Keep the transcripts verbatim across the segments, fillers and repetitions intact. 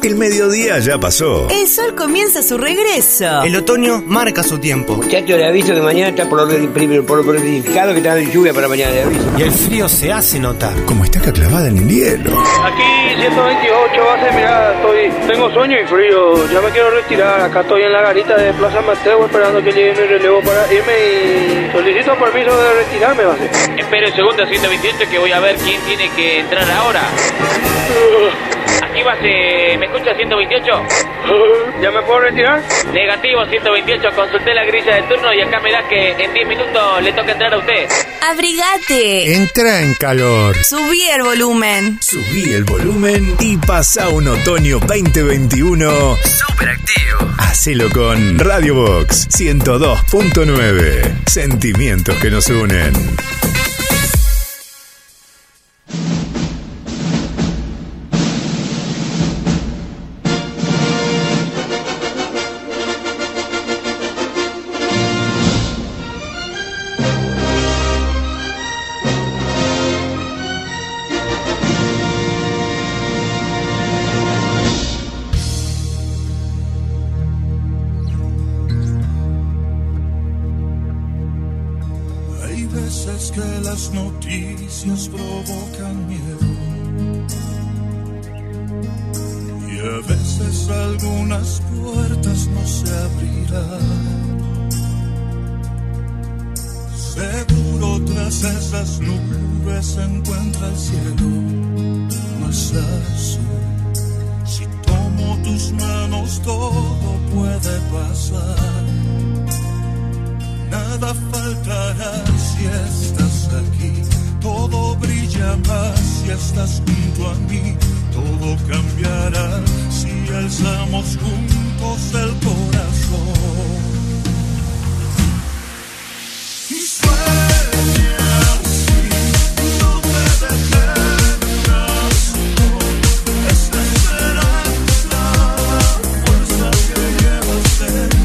El mediodía ya pasó. El sol comienza su regreso. El otoño marca su tiempo. Muchachos, le aviso que mañana está por lo por planificado que está de lluvia para mañana, le aviso. Y el frío se hace notar. Como estaca clavada en el hielo. Aquí ciento veintiocho base, mirá, estoy, tengo sueño y frío. Ya me quiero retirar. Acá estoy en la garita de Plaza Mateo esperando que llegue mi relevo para irme y solicito permiso de retirarme, base. Espero el segundo ciento veintiocho que voy a ver quién tiene que entrar ahora. Aquí base, ¿me escucha ciento veintiocho? ¿Ya me puedo retirar? Negativo ciento veintiocho, consulté la grilla de turno y acá me da que en diez minutos le toca entrar a usted. Abrigate. Entra en calor. Subí el volumen. Subí el volumen y pasá un otoño veinte veintiuno súper activo. Hacelo con Radio Box ciento dos punto nueve. Sentimientos que nos unen. Noticias provocan miedo y a veces algunas puertas no se abrirán. Seguro tras esas nubes se encuentra el cielo más azul. Si tomo tus manos todo puede pasar. Nada faltará si estás aquí, todo brilla más si estás junto a mí, todo cambiará si alzamos juntos el corazón. Y sueña así, no te detengas, no, esta esperanza, la fuerza que llevas dentro.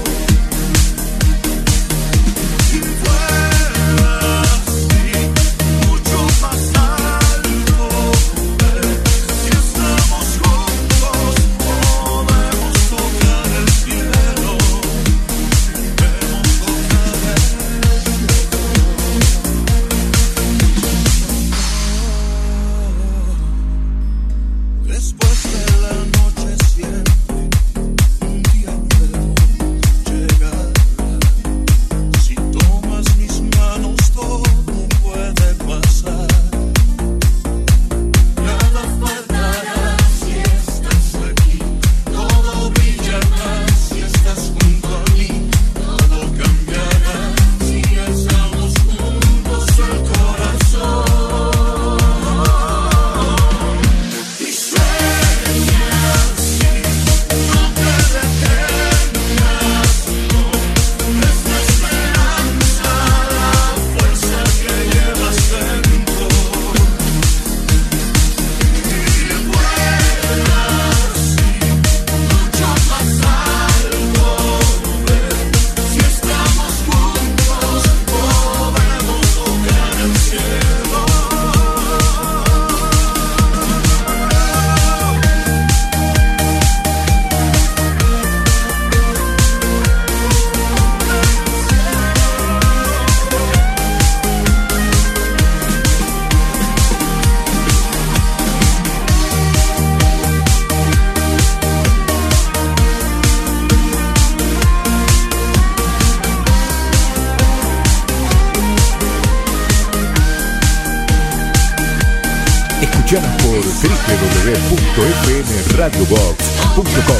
Escuchanos por doble u doble u doble u punto f m radio box punto com.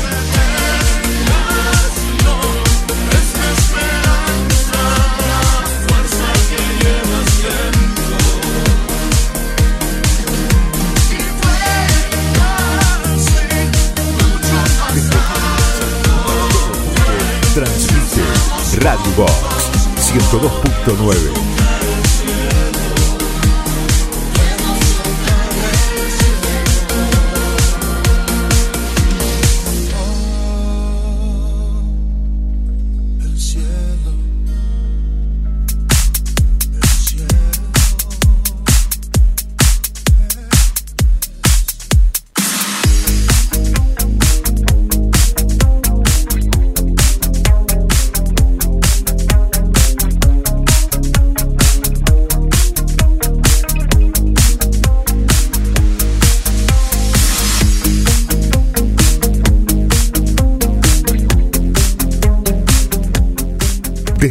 Transmite Radio Box ciento dos punto nueve.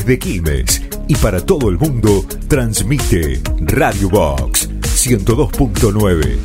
Desde Quilmes y para todo el mundo, transmite Radio Box ciento dos punto nueve.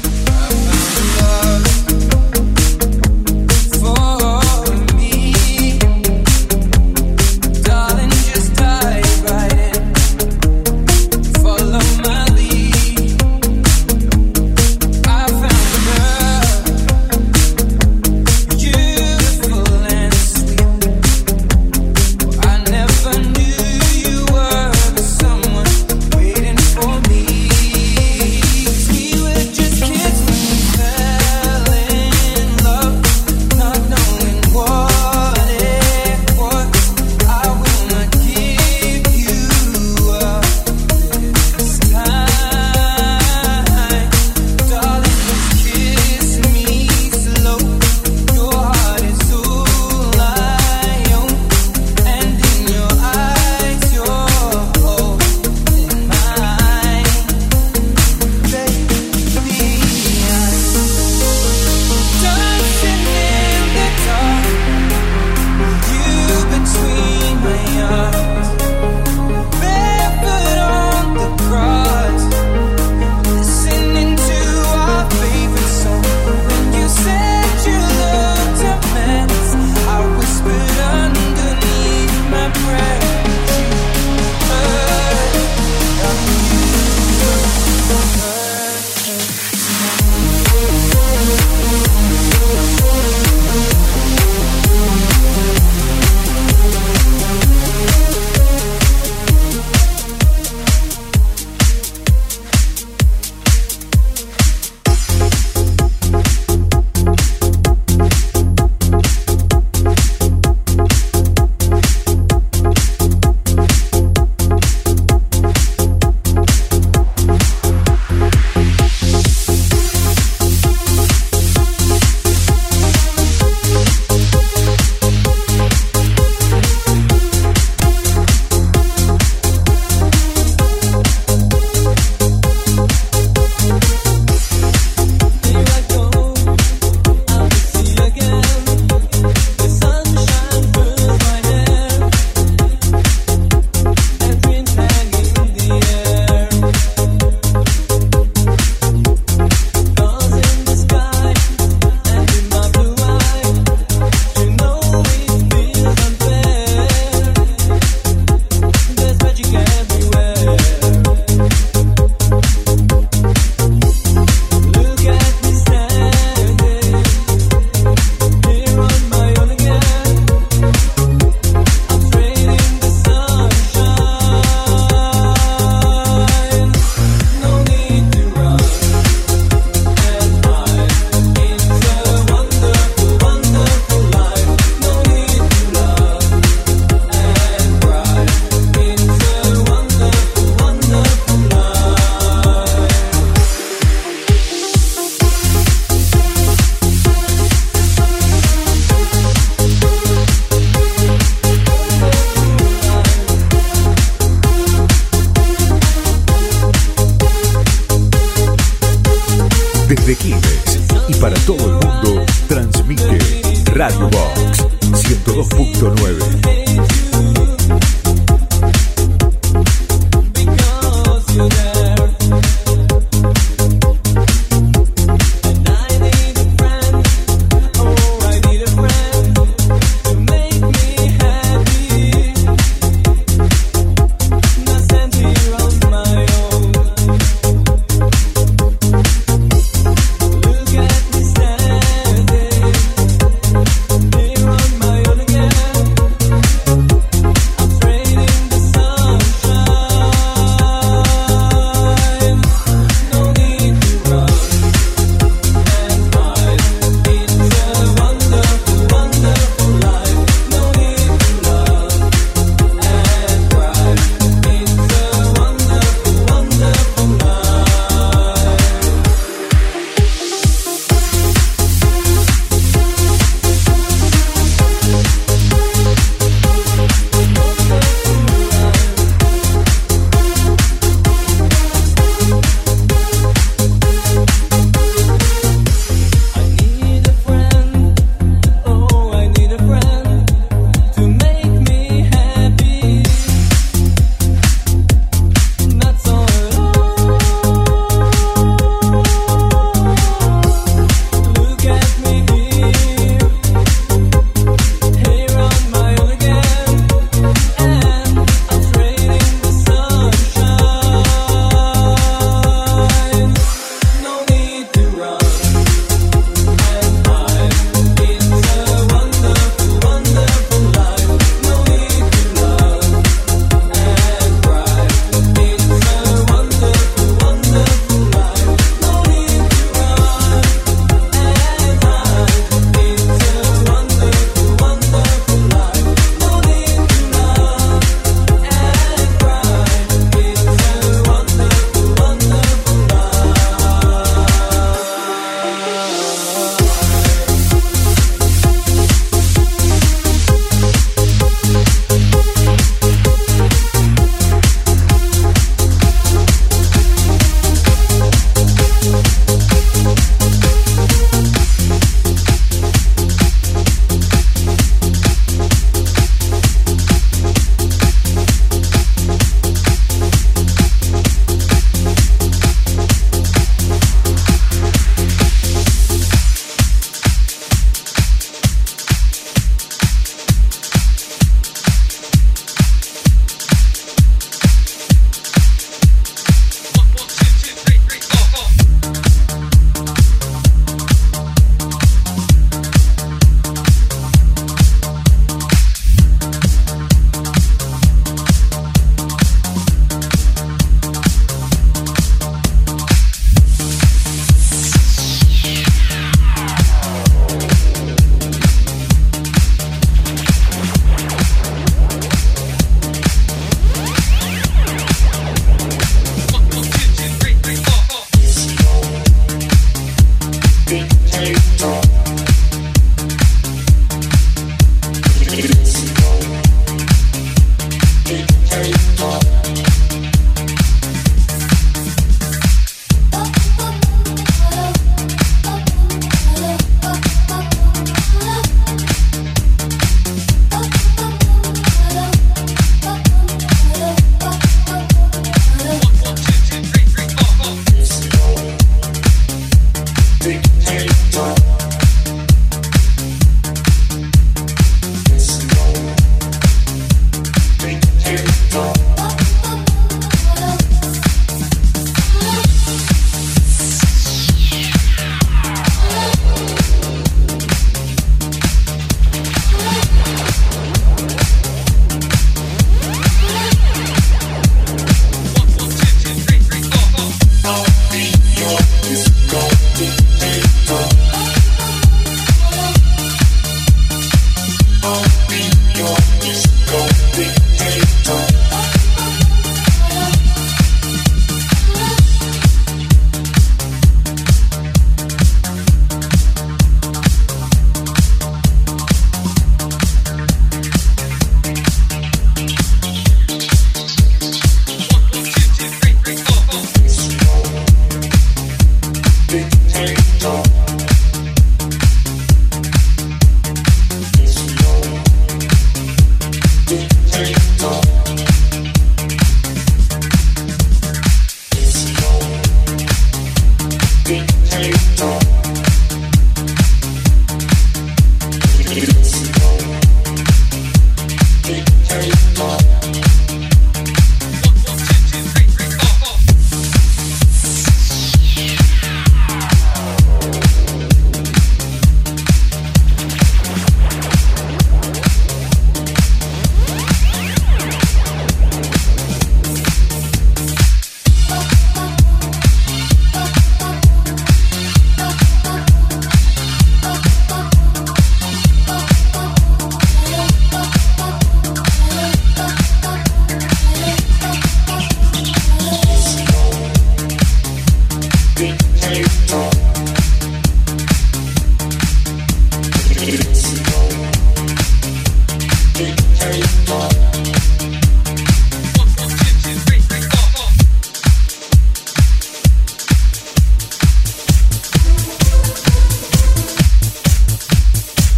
Desde Quilmes y para todo el mundo, transmite Radio Box ciento dos punto nueve.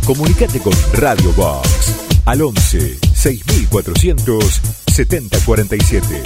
Comunicate con Radio Box al once seis mil cuatrocientos setenta cuarenta y siete.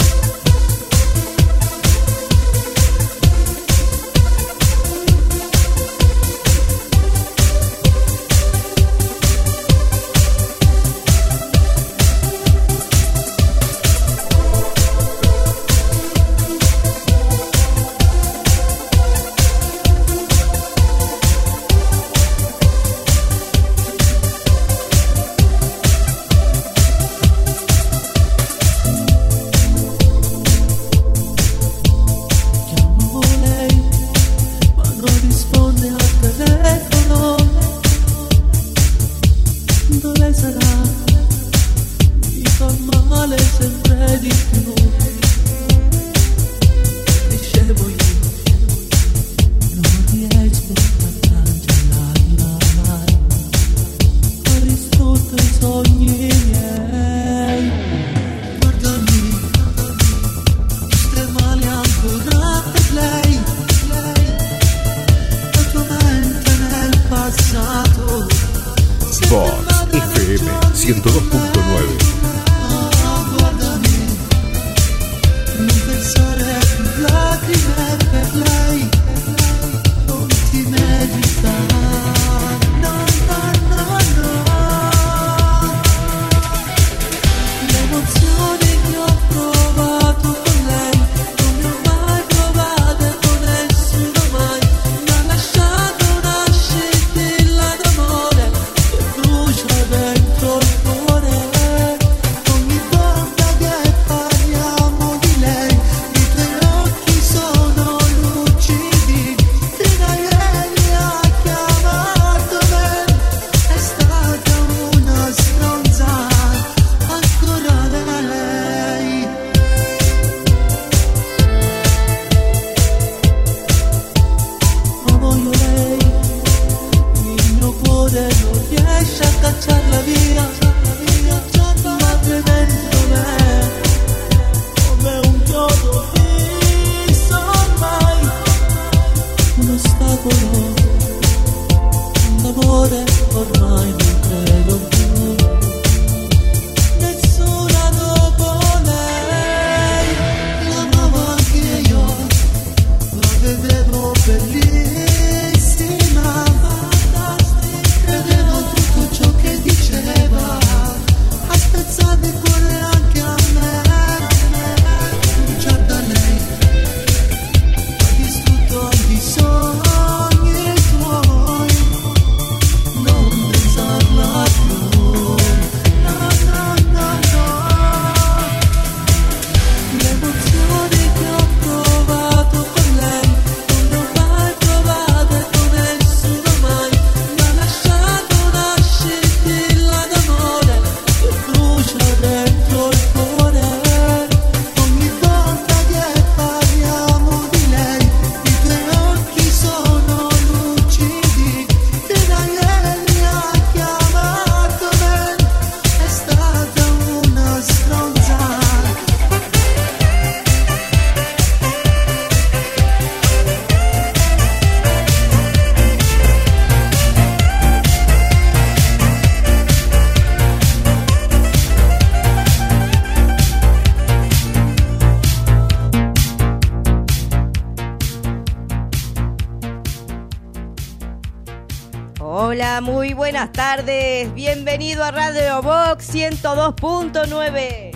Hola, muy buenas tardes. Bienvenido a Radio Box ciento dos punto nueve.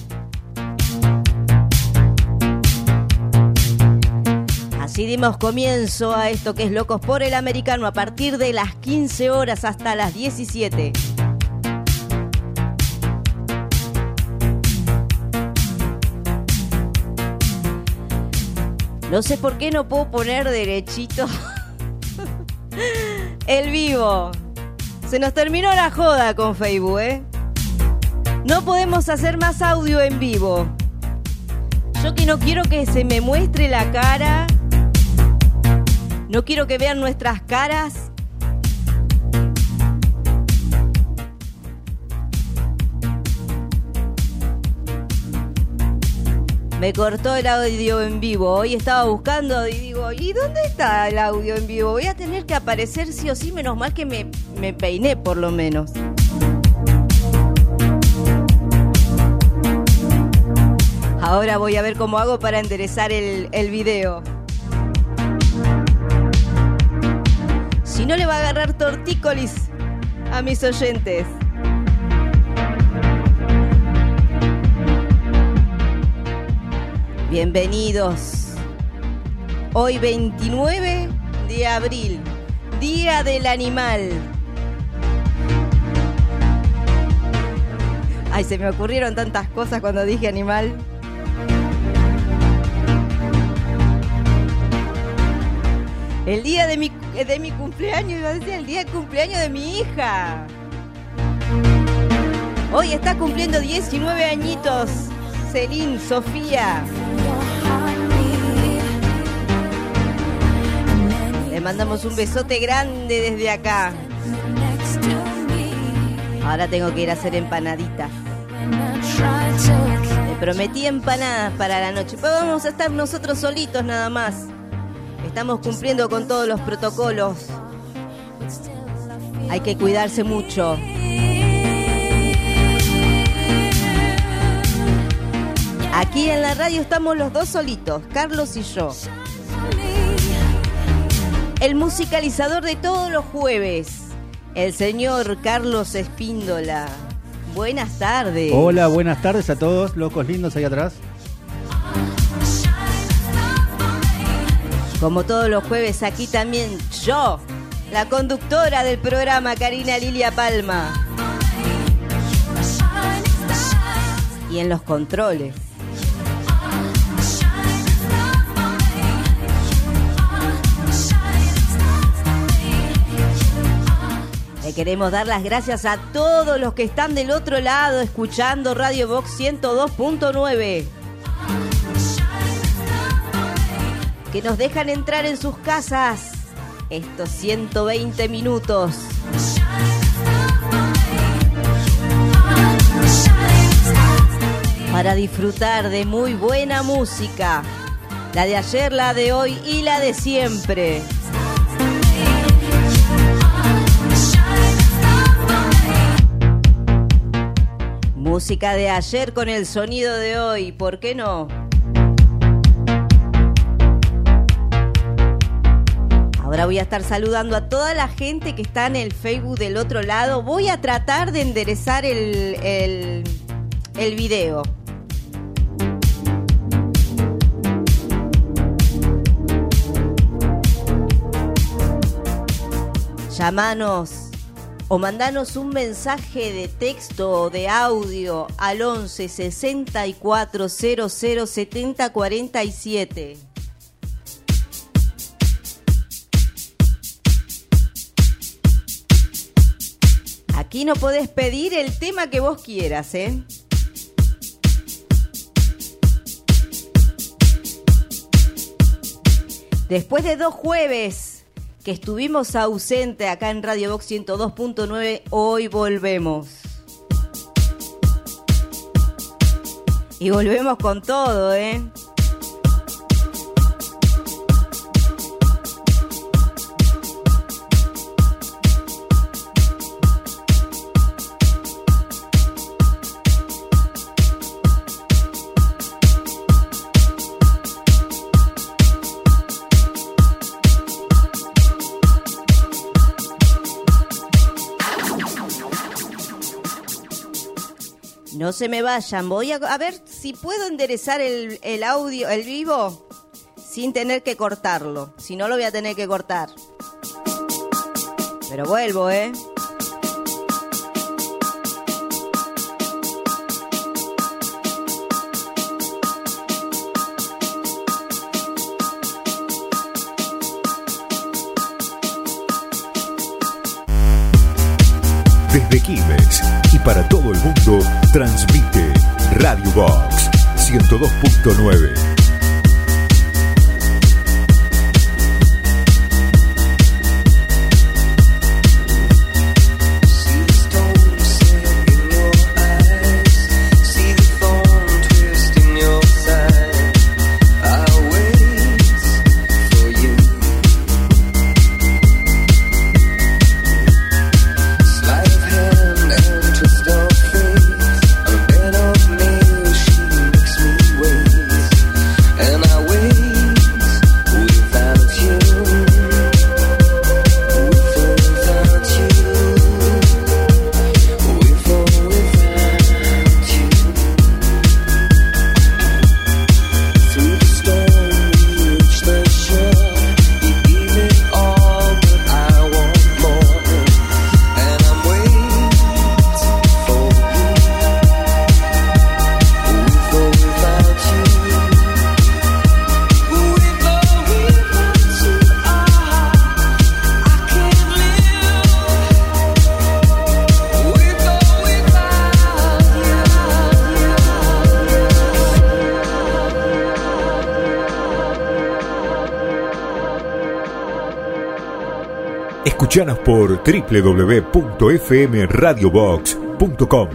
Así dimos comienzo a esto que es Locos por el Americano a partir de las quince horas hasta las diecisiete. No sé por qué no puedo poner derechito el vivo. Se nos terminó la joda con Facebook, ¿eh? No podemos hacer más audio en vivo. Yo que no quiero que se me muestre la cara. No quiero que vean nuestras caras. Me cortó el audio en vivo. Hoy estaba buscando y digo, ¿y dónde está el audio en vivo? Voy a tener que aparecer sí o sí, menos mal que me, me peiné por lo menos. Ahora voy a ver cómo hago para enderezar el, el video. Si no, le va a agarrar tortícolis a mis oyentes. Bienvenidos. Hoy veintinueve de abril, Día del Animal. Ay, se me ocurrieron tantas cosas cuando dije animal. El día de mi, de mi cumpleaños, iba a decir, el día de cumpleaños de mi hija. Hoy está cumpliendo diecinueve añitos, Celine Sofía. Le mandamos un besote grande desde acá. Ahora tengo que ir a hacer empanaditas. Le prometí empanadas para la noche, pero vamos a estar nosotros solitos nada más. Estamos cumpliendo con todos los protocolos. Hay que cuidarse mucho. Aquí en la radio estamos los dos solitos, Carlos y yo. El musicalizador de todos los jueves, el señor Carlos Espíndola. Buenas tardes. Hola, buenas tardes a todos, locos lindos ahí atrás. Como todos los jueves, aquí también yo, la conductora del programa, Karina Lilia Palma. Y en los controles, le queremos dar las gracias a todos los que están del otro lado escuchando Radio Box ciento dos punto nueve. Que nos dejan entrar en sus casas estos ciento veinte minutos. Para disfrutar de muy buena música. La de ayer, la de hoy y la de siempre. Música de ayer con el sonido de hoy, ¿por qué no? Ahora voy a estar saludando a toda la gente que está en el Facebook del otro lado. Voy a tratar de enderezar el, el, el video. Llámanos o mandanos un mensaje de texto o de audio al once sesenta y cuatro cero cero setenta cuarenta y siete. Aquí no podés pedir el tema que vos quieras, ¿eh? Después de dos jueves que estuvimos ausentes acá en Radio Box ciento dos punto nueve, hoy volvemos. Y volvemos con todo, ¿eh? No se me vayan, voy a, a ver si puedo enderezar el, el audio, el vivo, sin tener que cortarlo. Si no, lo voy a tener que cortar. Pero vuelvo, ¿eh? Desde Quilmes y para todo el mundo, transmite Radio Box ciento dos punto nueve. See the phone twist in your side. Escuchanos por doble u doble u doble u punto f m radio box punto com.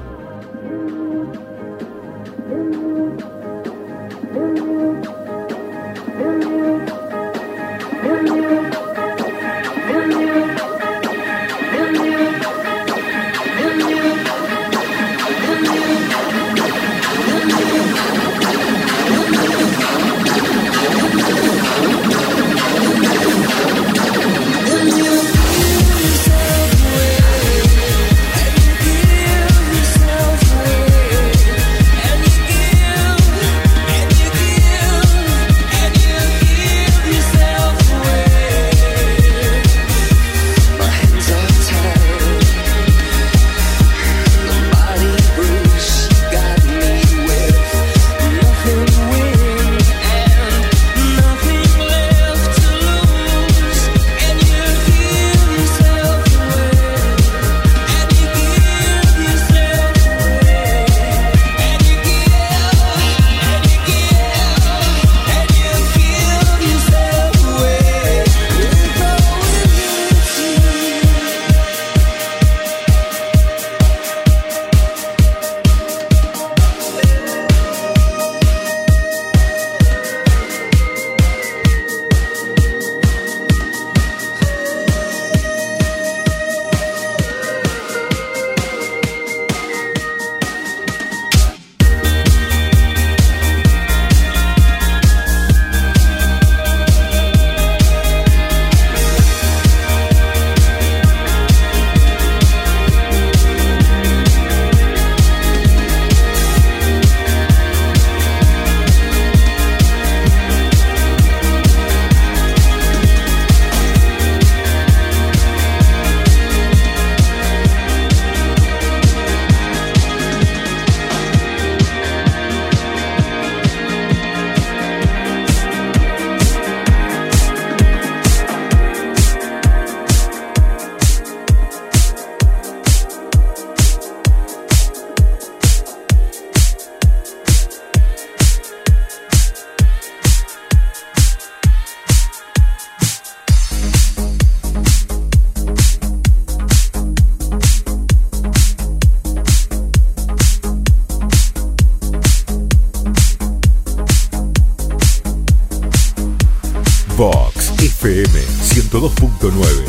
Vox F M ciento dos punto nueve.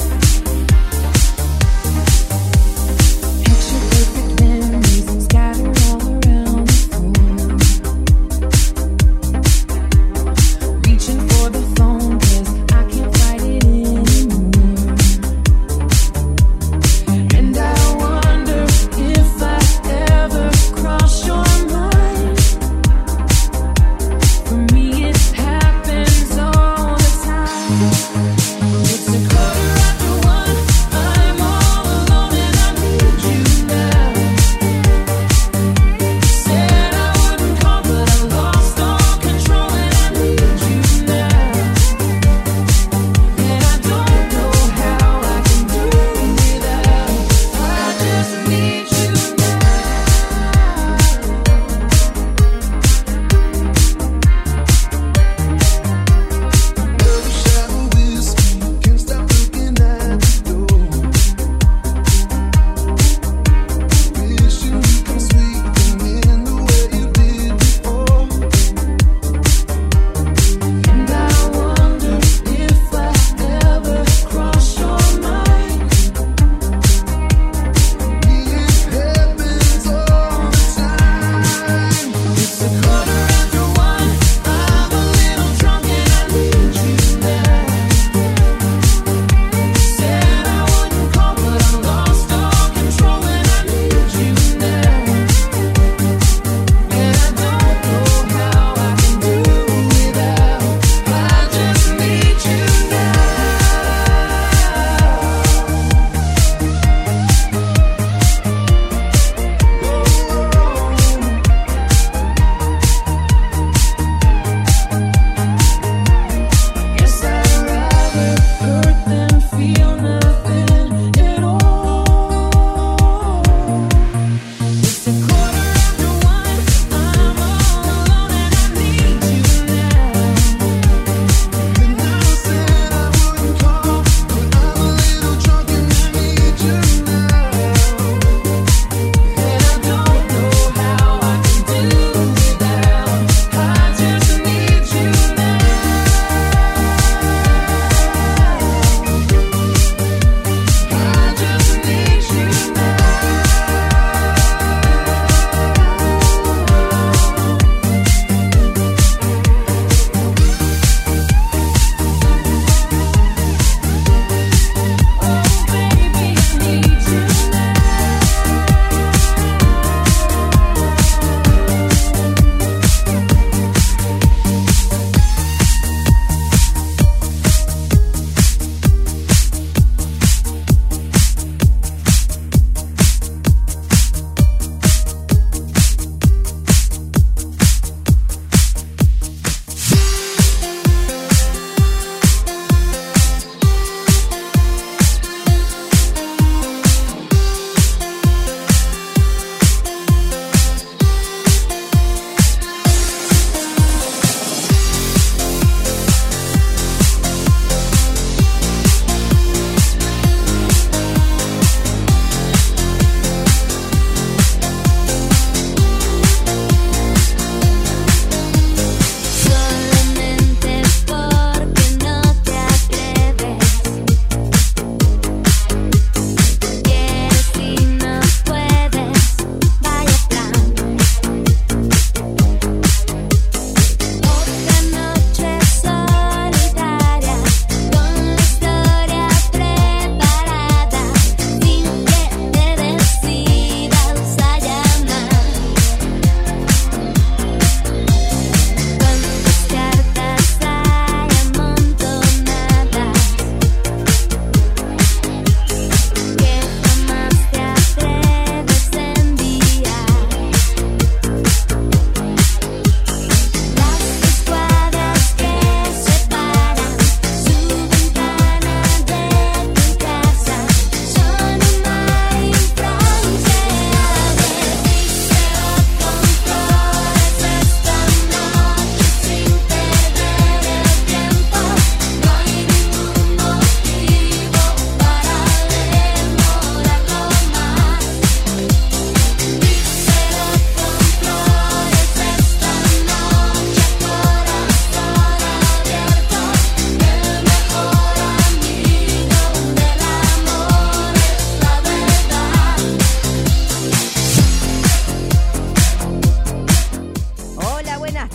Scattered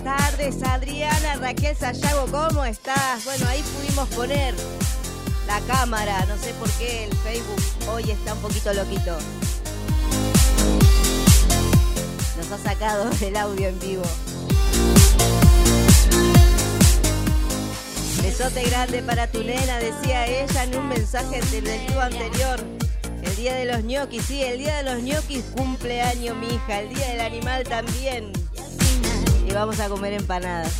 tardes, Adriana Raquel Sayago, ¿cómo estás? Bueno, ahí pudimos poner la cámara, no sé por qué el Facebook hoy está un poquito loquito. Nos ha sacado el audio en vivo. Besote grande para tu nena, decía ella en un mensaje del vivo anterior. El día de los ñoquis, sí, el día de los ñoquis, cumpleaños mi hija, el día del animal también. Y vamos a comer empanadas.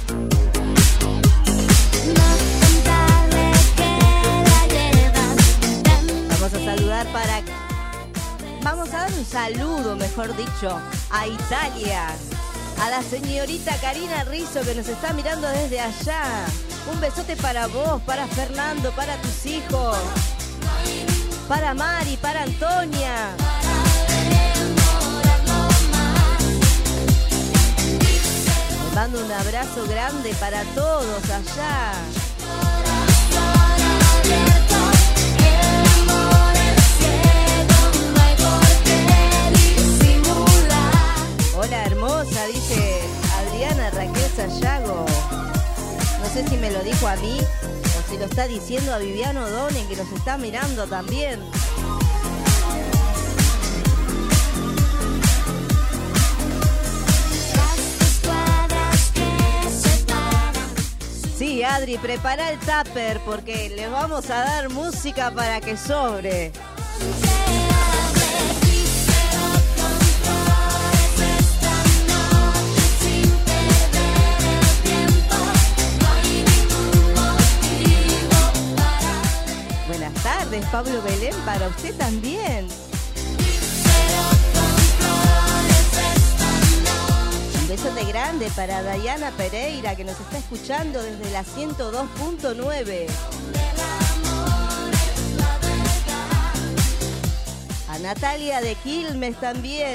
Vamos a saludar para... Vamos a dar un saludo, mejor dicho, a Italia. A la señorita Karina Rizzo que nos está mirando desde allá. Un besote para vos, para Fernando, para tus hijos. Para Mari, para Antonia. Les mando un abrazo grande para todos allá. Hola hermosa, dice Adriana Raquel Sayago. No sé si me lo dijo a mí o si lo está diciendo a Viviano O'Donnell, que nos está mirando también. Sí, Adri, prepara el tupper porque les vamos a dar música para que sobre. Buenas tardes, Pablo Belén, para usted también. Un besote grande para Dayana Pereira, que nos está escuchando desde la ciento dos punto nueve. A Natalia de Quilmes también.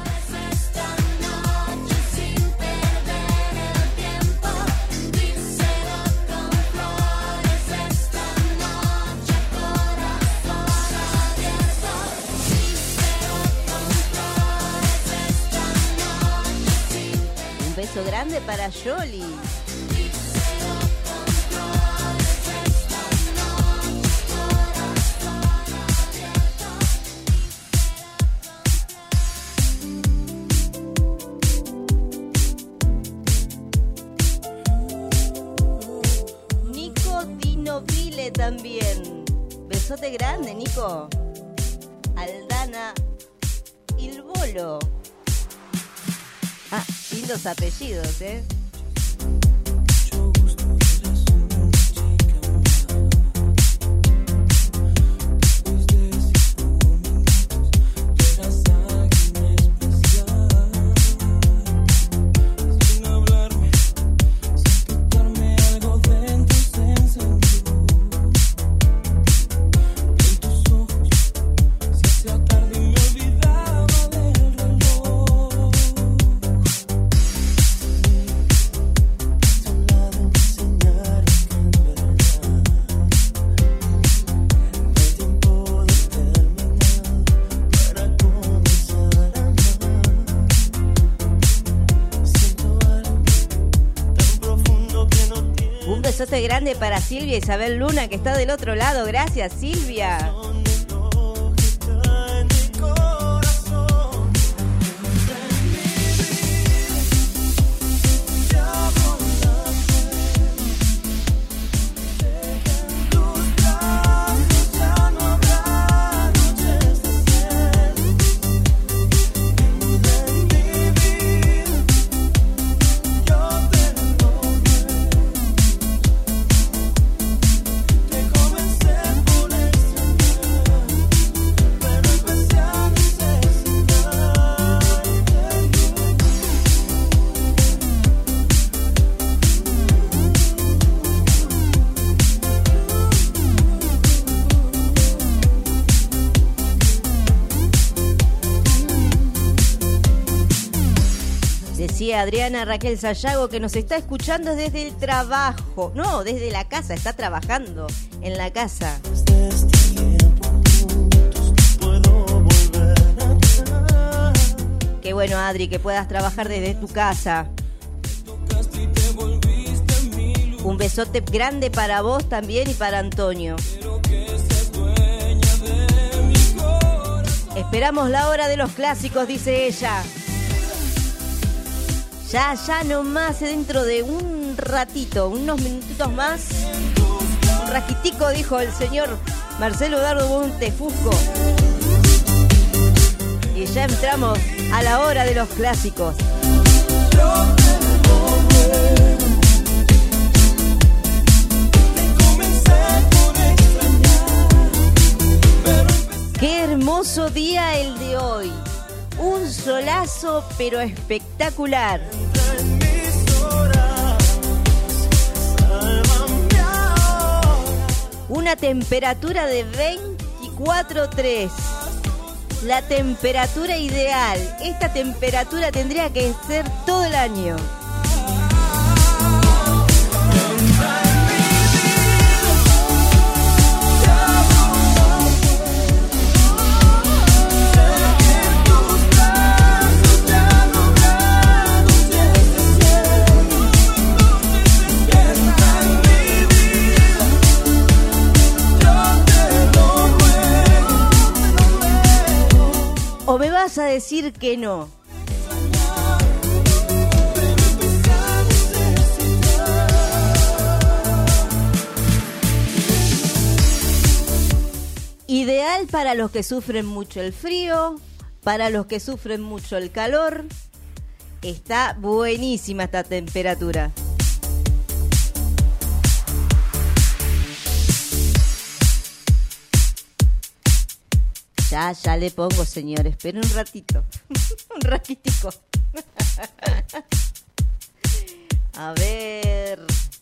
Un beso grande para Yoli. Nico Dinovile también. Besote grande, Nico. Aldana Ilbolo. Ah, lindos apellidos, ¿eh? Grande para Silvia Isabel Luna, que está del otro lado. Gracias, Silvia. Adriana Raquel Sayago, que nos está escuchando desde el trabajo. No, desde la casa, está trabajando en la casa. Qué bueno, Adri, que puedas trabajar desde tu casa. Un besote grande para vos también y para Antonio. Esperamos la hora de los clásicos, dice ella. Ya, ya nomás, dentro de un ratito, unos minutitos más. Un rajitico, dijo el señor Marcelo Dardo Montefusco. Y ya entramos a la hora de los clásicos. Qué hermoso día el de hoy. Un solazo pero espectacular. Una temperatura de veinticuatro grados tres. La temperatura ideal. Esta temperatura tendría que ser todo el año. ¿O me vas a decir que no? Ideal para los que sufren mucho el frío, para los que sufren mucho el calor. Está buenísima esta temperatura. Ya, ya le pongo, señor. Espera un ratito. Un ratitico. A ver.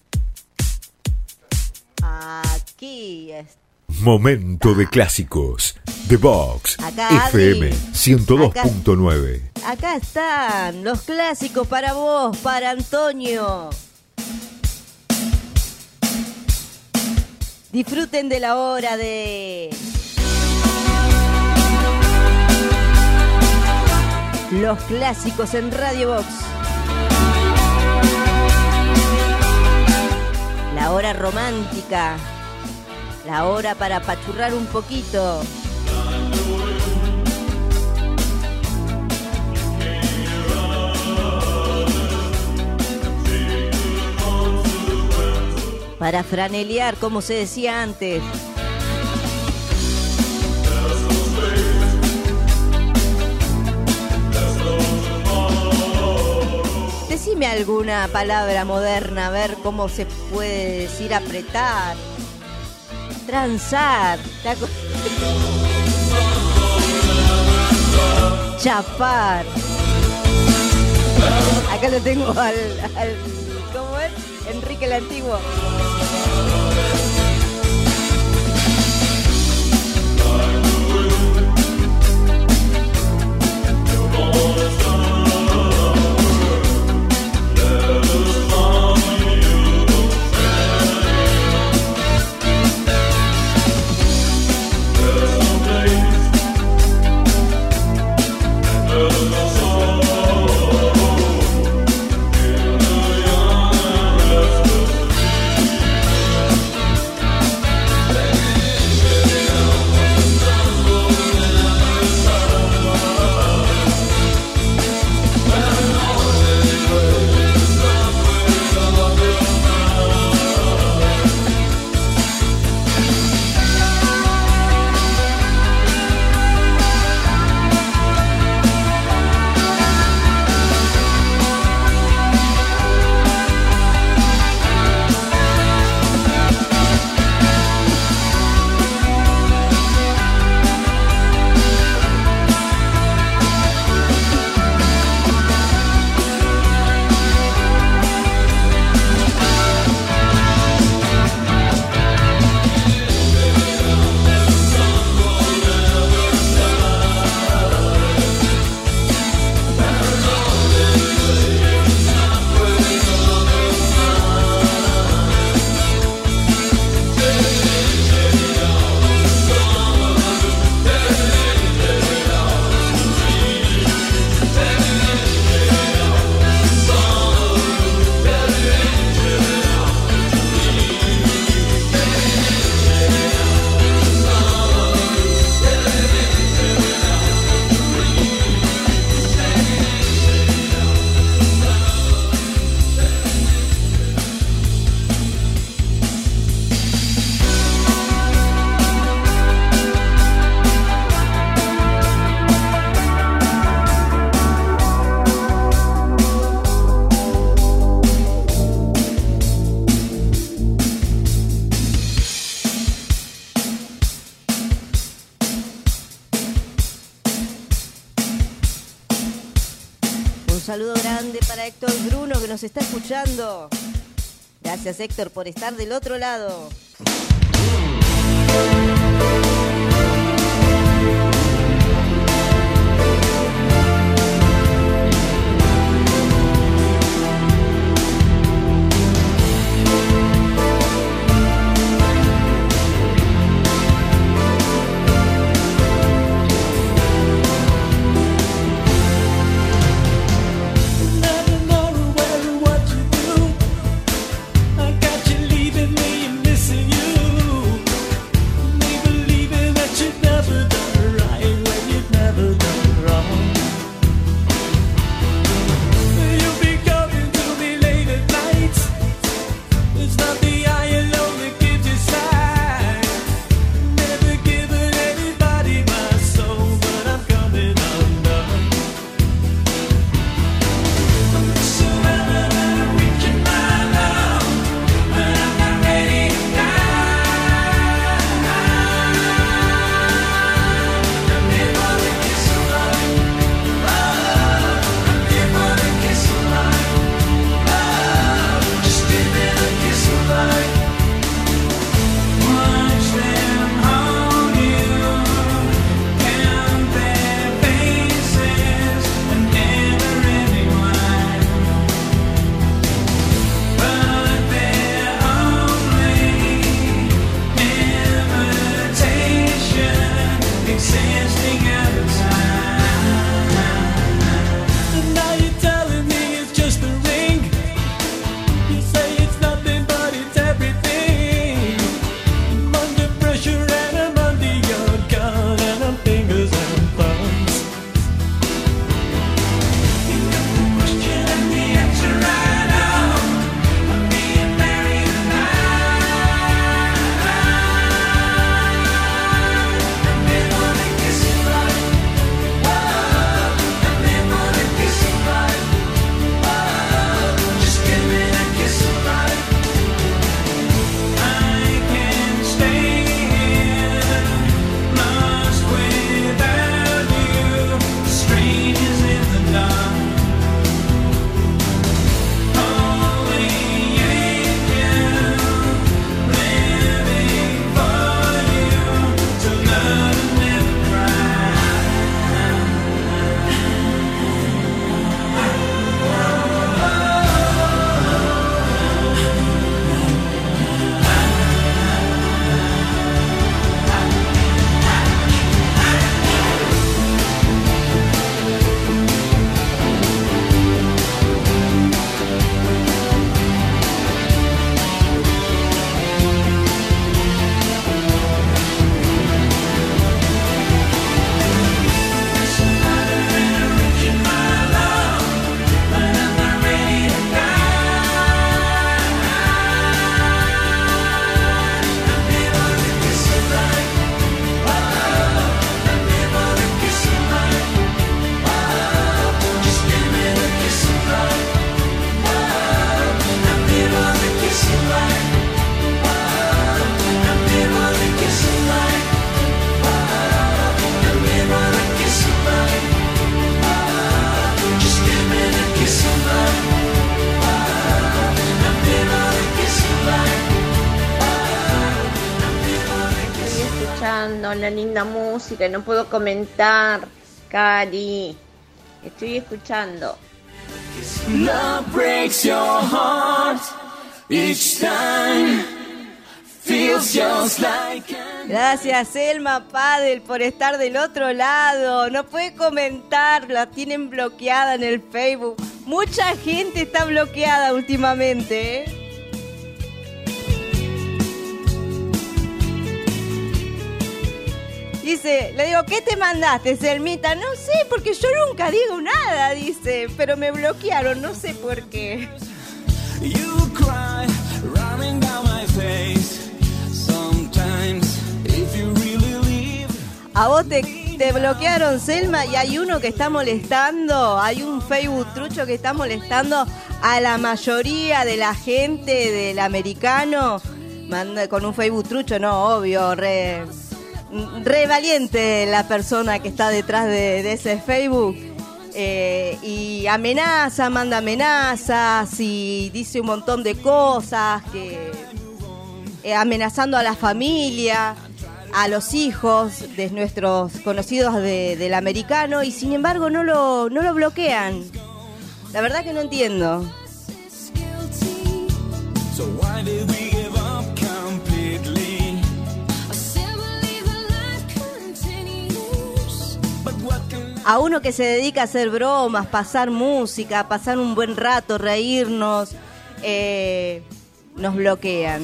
Aquí está. Momento de clásicos. The Box. Acá, F M Adri. ciento dos punto nueve. Acá están los clásicos para vos, para Antonio. Disfruten de la hora de... los clásicos en Radio Box. La hora romántica. La hora para apachurrar un poquito. Para franelear, como se decía antes. Decime alguna palabra moderna, a ver cómo se puede decir apretar, transar, chapar. Acá lo tengo al, al ¿cómo es? Enrique el Antiguo. saludo grande para Héctor Bruno que nos está escuchando. Gracias, Héctor, por estar del otro lado. La linda música, no puedo comentar, Cari. Estoy escuchando. Love breaks your heart each time. Feels just like an... Gracias, Selma Padel, por estar del otro lado. No puede comentar, la tienen bloqueada en el Facebook. Mucha gente está bloqueada últimamente, ¿eh? Dice, le digo, ¿qué te mandaste, Selmita? No sé, porque yo nunca digo nada, dice, pero me bloquearon, no sé por qué. You cry, running down my face. Sometimes, if you really leave... A vos te, te bloquearon, Selma, y hay uno que está molestando, hay un Facebook trucho que está molestando a la mayoría de la gente del americano. Manda, con un Facebook trucho, no, obvio, re... Re valiente la persona que está detrás de, de ese Facebook. Eh, y amenaza, manda amenazas y dice un montón de cosas, que eh, amenazando a la familia, a los hijos de nuestros conocidos de, del americano, y sin embargo no lo, no lo bloquean. La verdad que no entiendo. A uno que se dedica a hacer bromas, pasar música, pasar un buen rato, reírnos, eh, nos bloquean.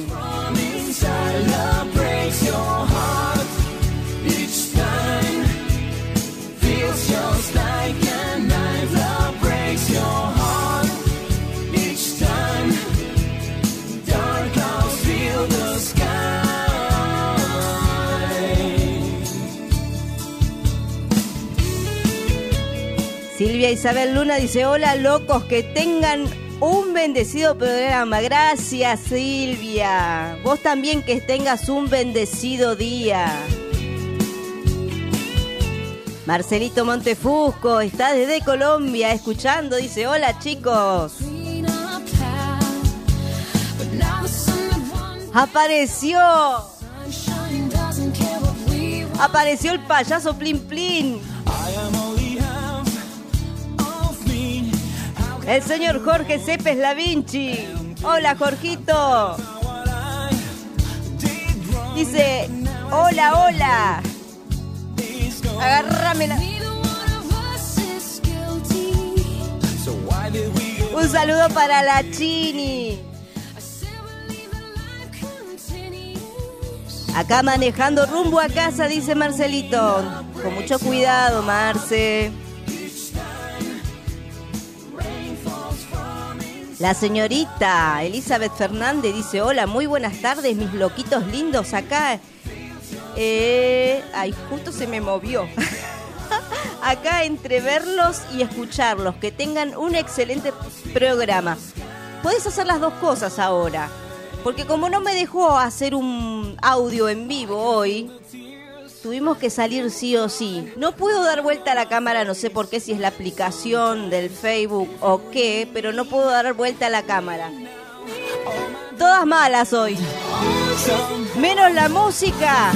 Silvia Isabel Luna dice: hola locos, que tengan un bendecido programa. Gracias, Silvia. Vos también, que tengas un bendecido día. Marcelito Montefusco está desde Colombia escuchando, dice: hola chicos. Apareció. Apareció el payaso Plin Plin. El señor Jorge Cepes La Vinci. Hola, Jorgito. Dice: hola, hola. Agárrame la... Un saludo para la Chini. Acá manejando rumbo a casa, dice Marcelito. Con mucho cuidado, Marce. La señorita Elizabeth Fernández dice: hola, muy buenas tardes, mis loquitos lindos acá. Eh, ay, justo se me movió. Acá entre verlos y escucharlos. Que tengan un excelente programa. Puedes hacer las dos cosas ahora. Porque como no me dejó hacer un audio en vivo hoy, tuvimos que salir sí o sí. No puedo dar vuelta a la cámara, no sé por qué, si es la aplicación del Facebook o qué, pero no puedo dar vuelta a la cámara. Todas malas hoy. Menos la música.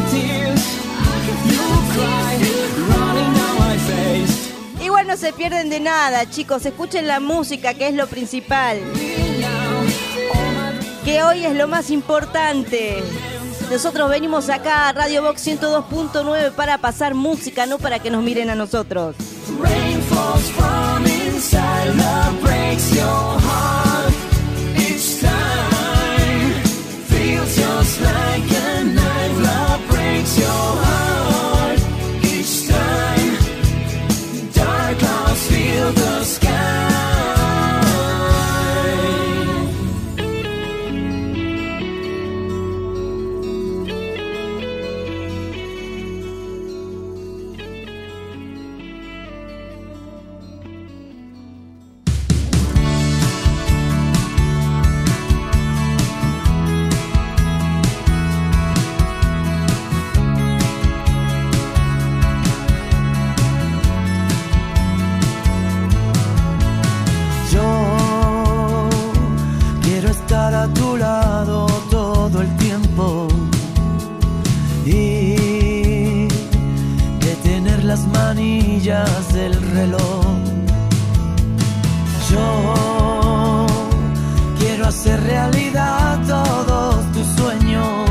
Igual no se pierden de nada, chicos. Escuchen la música, que es lo principal. Que hoy es lo más importante. Nosotros venimos acá a Radio Box ciento dos punto nueve para pasar música, no para que nos miren a nosotros. Rain falls from inside, love breaks your heart. Each time feels just like a knife, love breaks your heart. Each time dark clouds fill the sky. A tu lado todo el tiempo y detener las manillas del reloj. Yo quiero hacer realidad todos tus sueños,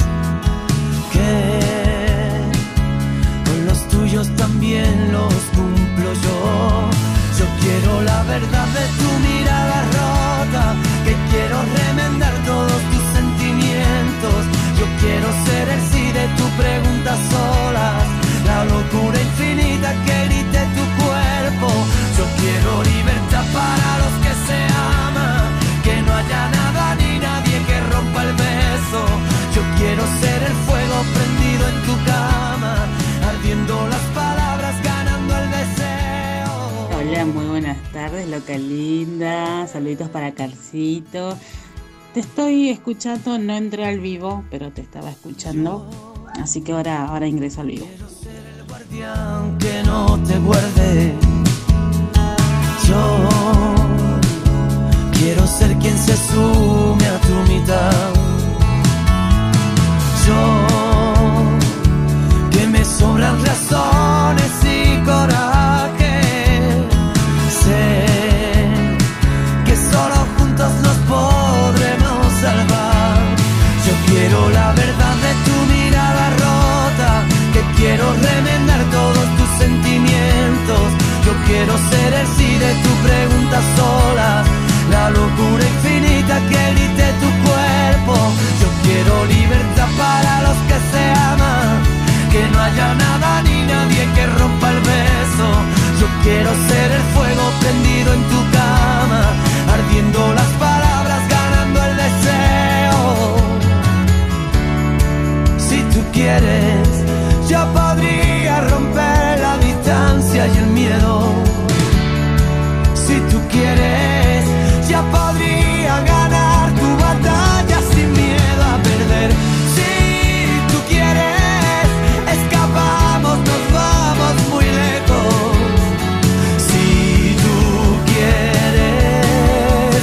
que con los tuyos también los cumplo yo. Yo quiero la verdad de tu mirada rota, que quiero remendar todos tus sentimientos. Yo quiero ser el sí de tu pregunta solas, la locura infinita que grite tu cuerpo. Yo quiero libertad para los que se aman, que no haya nada ni nadie que rompa el beso. Yo quiero ser el fuego prendido en tu cama, ardiendo las palabras, ganando el deseo. Hola, muy buenas tardes, loca linda. Saluditos para Carcito. Te estoy escuchando, no entré al vivo, pero te estaba escuchando. Así que ahora, ahora ingreso al vivo. Quiero ser el guardián que no te guarde. Yo quiero ser quien se sume a tu mitad. Yo que me sobran razones y coraje. Sé que solo juntos nos podremos salvar. Yo quiero la verdad de tu mirada rota, que quiero remendar todos tus sentimientos. Yo quiero ser el sí de tu pregunta sola, la locura infinita que grite tu cuerpo. Yo quiero libertad para los que se aman, que no haya nada ni nadie que rompa el beso. Yo quiero ser el fuego prendido en tu cama, ardiendo las palabras, ganando el deseo. Si tú quieres, yo podría romper la distancia y el miedo. Si tú quieres, ya podría ganar tu batalla sin miedo a perder. Si tú quieres, escapamos, nos vamos muy lejos. Si tú quieres,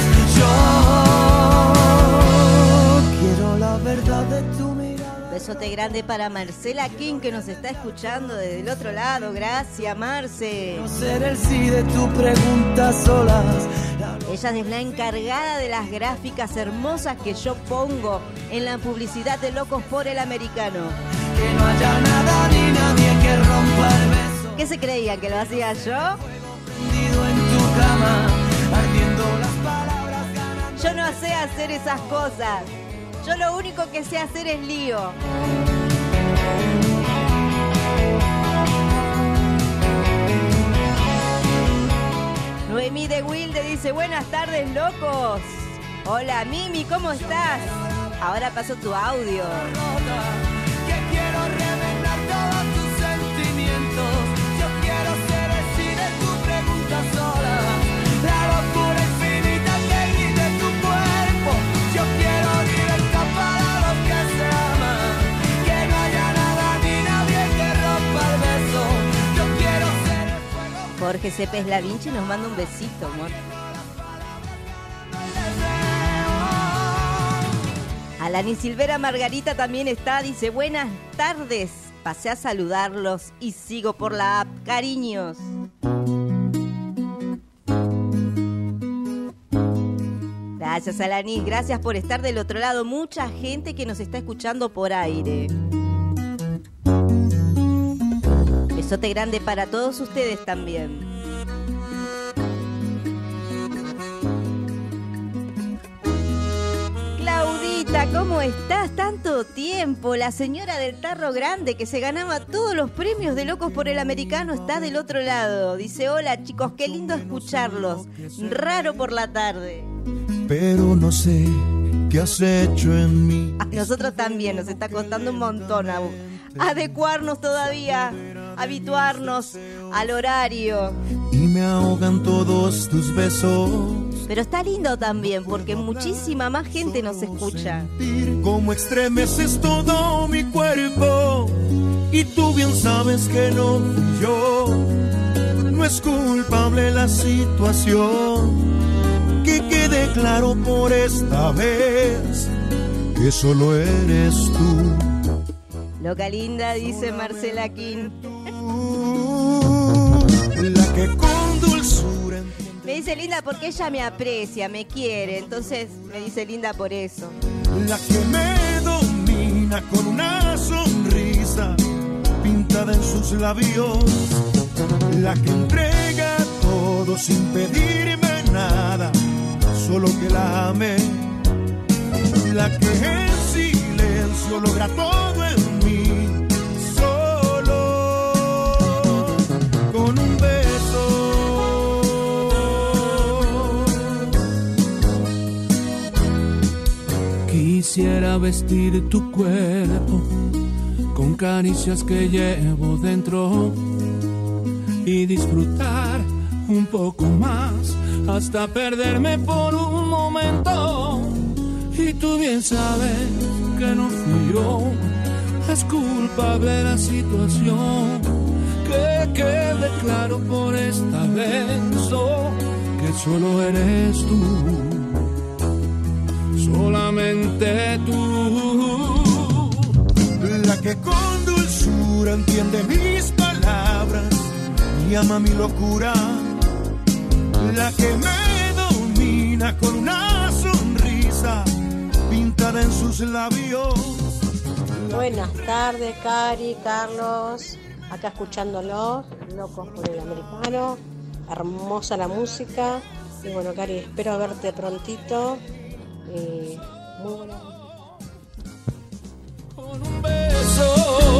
yo quiero la verdad de tu mirada. Besote grande para Marcela King, que nos está escuchando desde el otro lado. Gracias, Marce. No ser el sí de tu pregunta solas. Ella es la encargada de las gráficas hermosas que yo pongo en la publicidad de Locos por el Americano. Que no haya nada ni nadie que rompa el beso. ¿Qué se creía, que lo hacía yo? Tendido en tu cama, ardiendo las palabras. Yo no sé hacer esas cosas. Yo lo único que sé hacer es lío. Noemí de Wilde dice, buenas tardes, locos. Hola, Mimi, ¿cómo estás? Ahora paso tu audio. Que quiero revelar todos tus sentimientos. Yo quiero ser el sí de tu pregunta sola, la locura infinita que grite tu cuerpo. Yo quiero libertad para los que se aman, que no haya nada ni nadie que rompa el beso. Yo quiero ser el fuego. Jorge Cepes La Vinci nos manda un besito, amor. Alani Silvera Margarita también está, dice, buenas tardes. Pasé a saludarlos y sigo por la app. Cariños. Gracias, Alanis. Gracias por estar del otro lado. Mucha gente que nos está escuchando por aire. Besote grande para todos ustedes también. Claudita, ¿cómo estás? Tanto tiempo. La señora del tarro grande que se ganaba todos los premios de Locos por el Americano está del otro lado. Dice, hola chicos, qué lindo escucharlos. Raro por la tarde. Pero no sé qué has hecho en mí. A nosotros también nos está costando un montón a, adecuarnos todavía, habituarnos al horario. Y me ahogan todos tus besos. Pero está lindo también porque muchísima más gente nos escucha. Como estremeces todo mi cuerpo y tú bien sabes que no fui yo. No es culpable la situación. Que quede claro por esta vez que solo eres tú. Loca linda, dice Marcela King. La que con dulzura. Me dice linda porque ella me aprecia, me quiere, entonces me dice linda por eso. La que me domina con una sonrisa pintada en sus labios. La que entrega todo sin pedirme nada, solo que la ame. La que en silencio logra todo en mí, solo con un beso. Quisiera vestir tu cuerpo con caricias que llevo dentro y disfrutar un poco más hasta perderme por un momento. Y tú bien sabes que no fui yo, es culpable la situación, Que quede claro por esta vez, oh, que solo eres tú, solamente tú, la que con dulzura entiende mis palabras y ama mi locura, la que me domina con una sonrisa pintada en sus labios. Buenas tardes, Cari, Carlos, acá escuchándolo, locos por el americano, hermosa la música, y bueno, Cari, espero verte prontito, y muy buena música. Con un beso.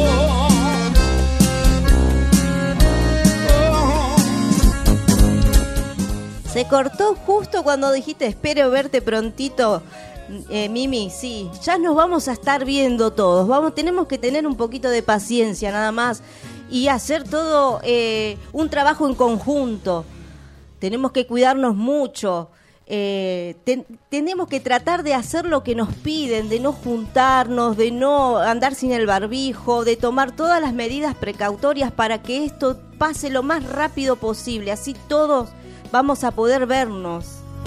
Se cortó justo cuando dijiste espero verte prontito, eh, Mimi, sí, ya nos vamos a estar viendo todos, vamos, tenemos que tener un poquito de paciencia nada más y hacer todo eh, un trabajo en conjunto, tenemos que cuidarnos mucho, eh, ten, tenemos que tratar de hacer lo que nos piden, de no juntarnos, de no andar sin el barbijo, de tomar todas las medidas precautorias para que esto pase lo más rápido posible, así todos vamos a poder vernos.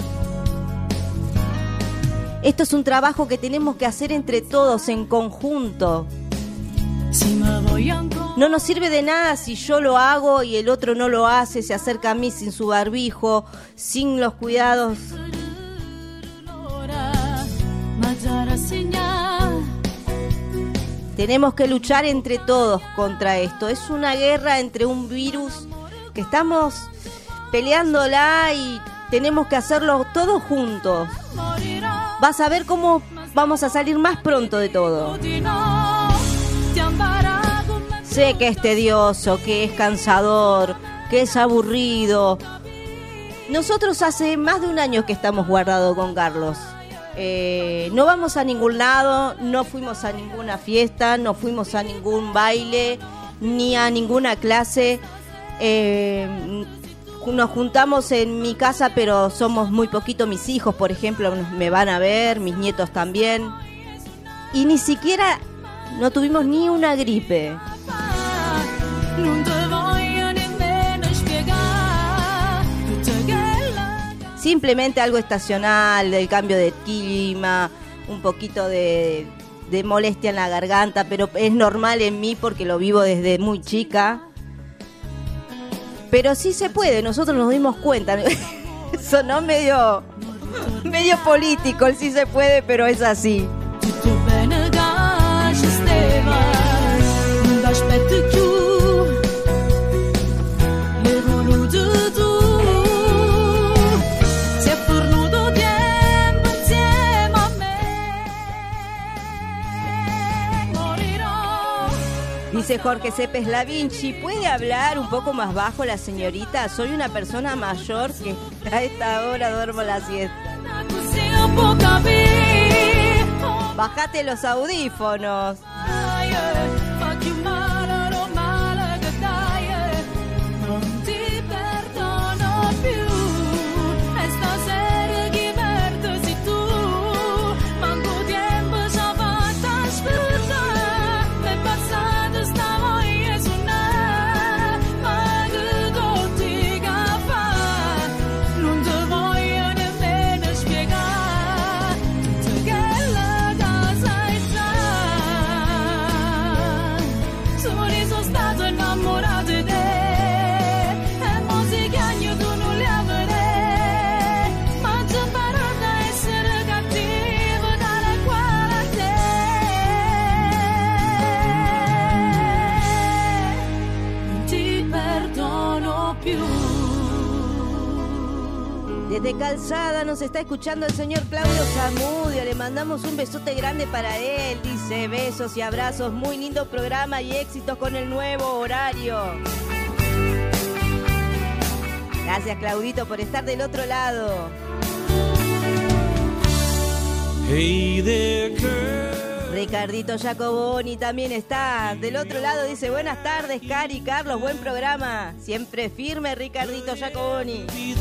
Esto es un trabajo que tenemos que hacer entre todos, en conjunto. No nos sirve de nada si yo lo hago y el otro no lo hace, se acerca a mí sin su barbijo, sin los cuidados. Tenemos que luchar entre todos contra esto. Es una guerra entre un virus que estamos peleándola y tenemos que hacerlo todos juntos. Vas a ver cómo vamos a salir más pronto de todo. Sé que es tedioso, que es cansador, que es aburrido. Nosotros hace más de un año que estamos guardados con Carlos. Eh, no vamos a ningún lado, no fuimos a ninguna fiesta, no fuimos a ningún baile, ni a ninguna clase. Eh, Nos juntamos en mi casa, pero somos muy poquito. Mis hijos, por ejemplo, me van a ver, mis nietos también. Y ni siquiera no tuvimos ni una gripe. Simplemente algo estacional, del cambio de clima, un poquito de, de molestia en la garganta, pero es normal en mí porque lo vivo desde muy chica. Pero sí se puede, nosotros nos dimos cuenta. Sonó medio, medio político, el sí se puede, pero es así. Dice Jorge Cepes La Vinci, ¿puede hablar un poco más bajo la señorita? Soy una persona mayor que a esta hora duermo la siesta. Bájate los audífonos. Desde Calzada nos está escuchando el señor Claudio Zamudio. Le mandamos un besote grande para él. Dice besos y abrazos. Muy lindo programa y éxitos con el nuevo horario. Gracias, Claudito, por estar del otro lado. Hey there, girl. Ricardito Giacoboni también está del otro lado. Dice buenas tardes, Cari, Carlos, buen programa. Siempre firme, Ricardito Giacoboni.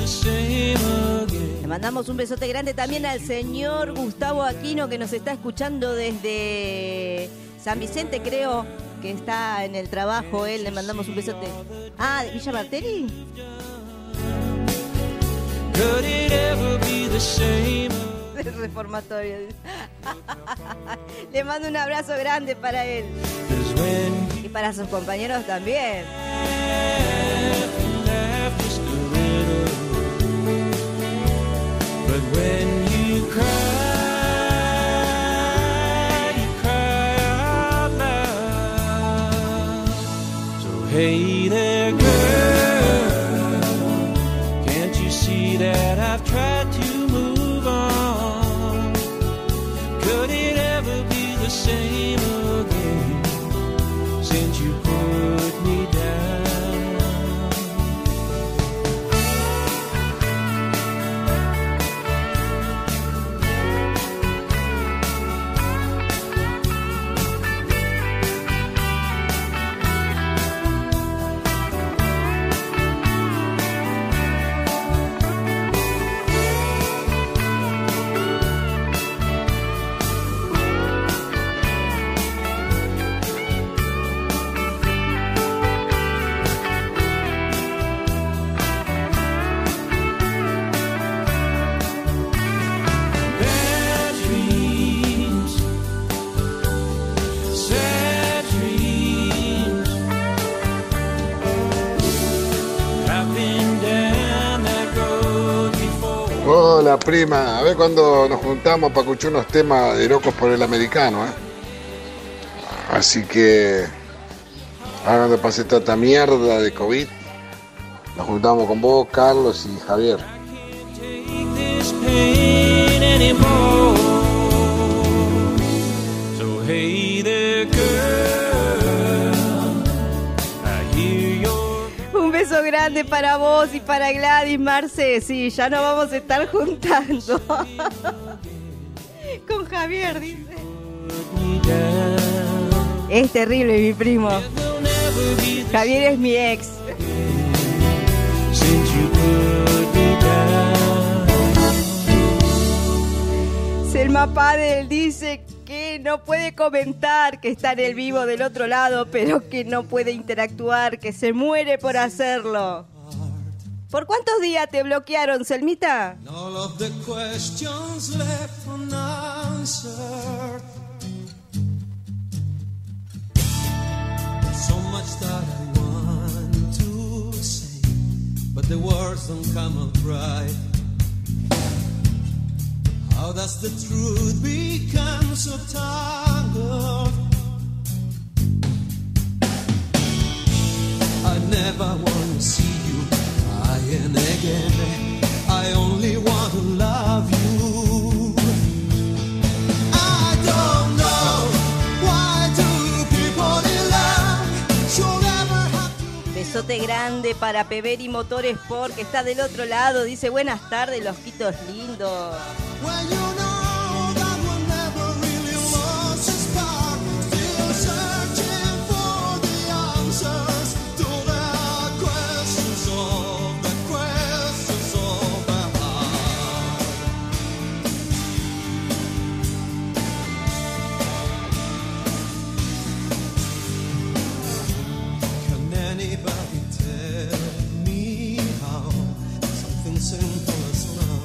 Le mandamos un besote grande también al señor Gustavo Aquino, que nos está escuchando desde San Vicente, creo que está en el trabajo, él, le mandamos un besote. Ah, ¿de Villa Martelli? El reformatorio. Le mando un abrazo grande para él. Y para sus compañeros también. But when you cry, you cry out loud. So hey there, girl, can't you see that I've tried to move on? Could it ever be the same again since you put me down? Hola prima, a ver cuando nos juntamos para escuchar unos temas de Locos por el Americano, ¿eh? Así que hagan de pasar esta mierda de COVID. Nos juntamos con vos, Carlos y Javier. Un beso grande para vos y para Gladys, Marce. Sí, ya nos vamos a estar juntando. Con Javier, dice. Es terrible, mi primo. Javier es mi ex. Selma Padel dice que no puede comentar, que está en el vivo del otro lado, pero que no puede interactuar, que se muere por hacerlo. ¿Por cuántos días te bloquearon, Selmita? All of the questions left unanswered. So much that I want to say, but the words don't come out right. How does the truth become so tangled? I never want to see you crying again. I only want to love you. I don't know why do people in love should ever have to be. Besote grande para Peveri Motorsport, que está del otro lado. Dice, buenas tardes, los quitos lindos. When you know that one never really lost its spark, still searching for the answers to the questions of the questions of the heart. Can anybody tell me how something simple as love?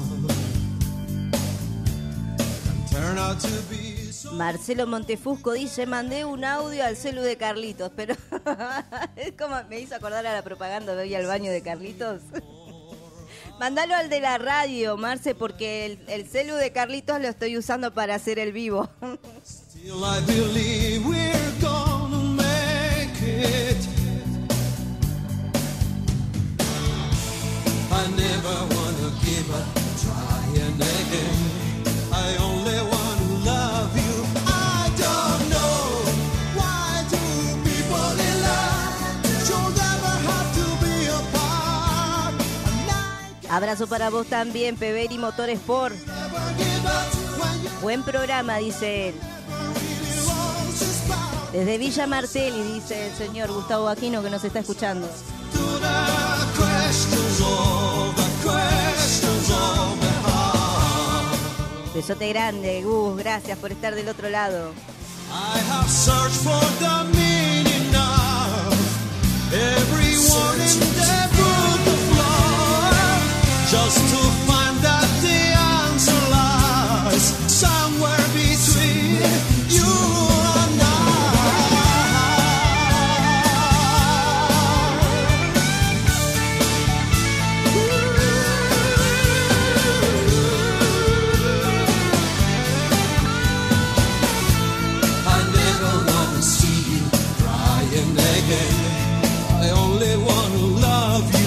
Marcelo Montefusco dice, mandé un audio al celu de Carlitos, pero es como me hizo acordar a la propaganda de hoy al baño de Carlitos. Mándalo al de la radio, Marce, porque el, el celu de Carlitos lo estoy usando para hacer el vivo. Still I believe we're gonna make it. I never wanna give up, trying again. I only want to love you. I don't know why do people in love should ever have to be apart. Abrazo para vos también, Peveri Motorsport. Buen programa, dice él. Desde Villa Martelli, dice el señor Gustavo Aquino, que nos está escuchando. Besote grande, Gus, gracias por estar del otro lado. I have searched for the meaning of every word in the book of love, just to find that the answer lies somewhere between you and I. I never want to see you crying again. I only want to love you.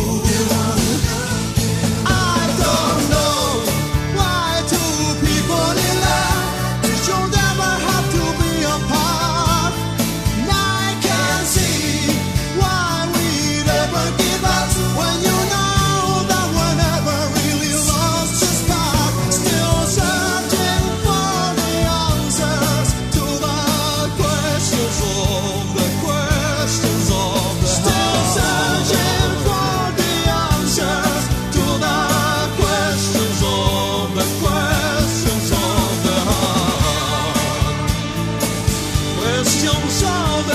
I don't know why two people in love should never have to be apart. And I can't see why we never give up when you know that we never really lost the spark. Still searching for the answers to the questions of the questions of the Still searching for the answers to the questions of the questions of the heart. Questions of the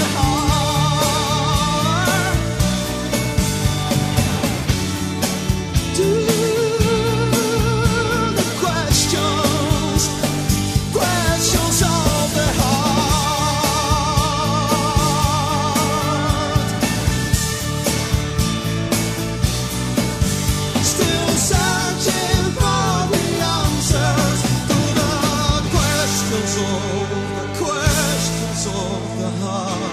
heart. To the questions, questions of the heart. Still searching for the answers to the questions of the questions of the heart.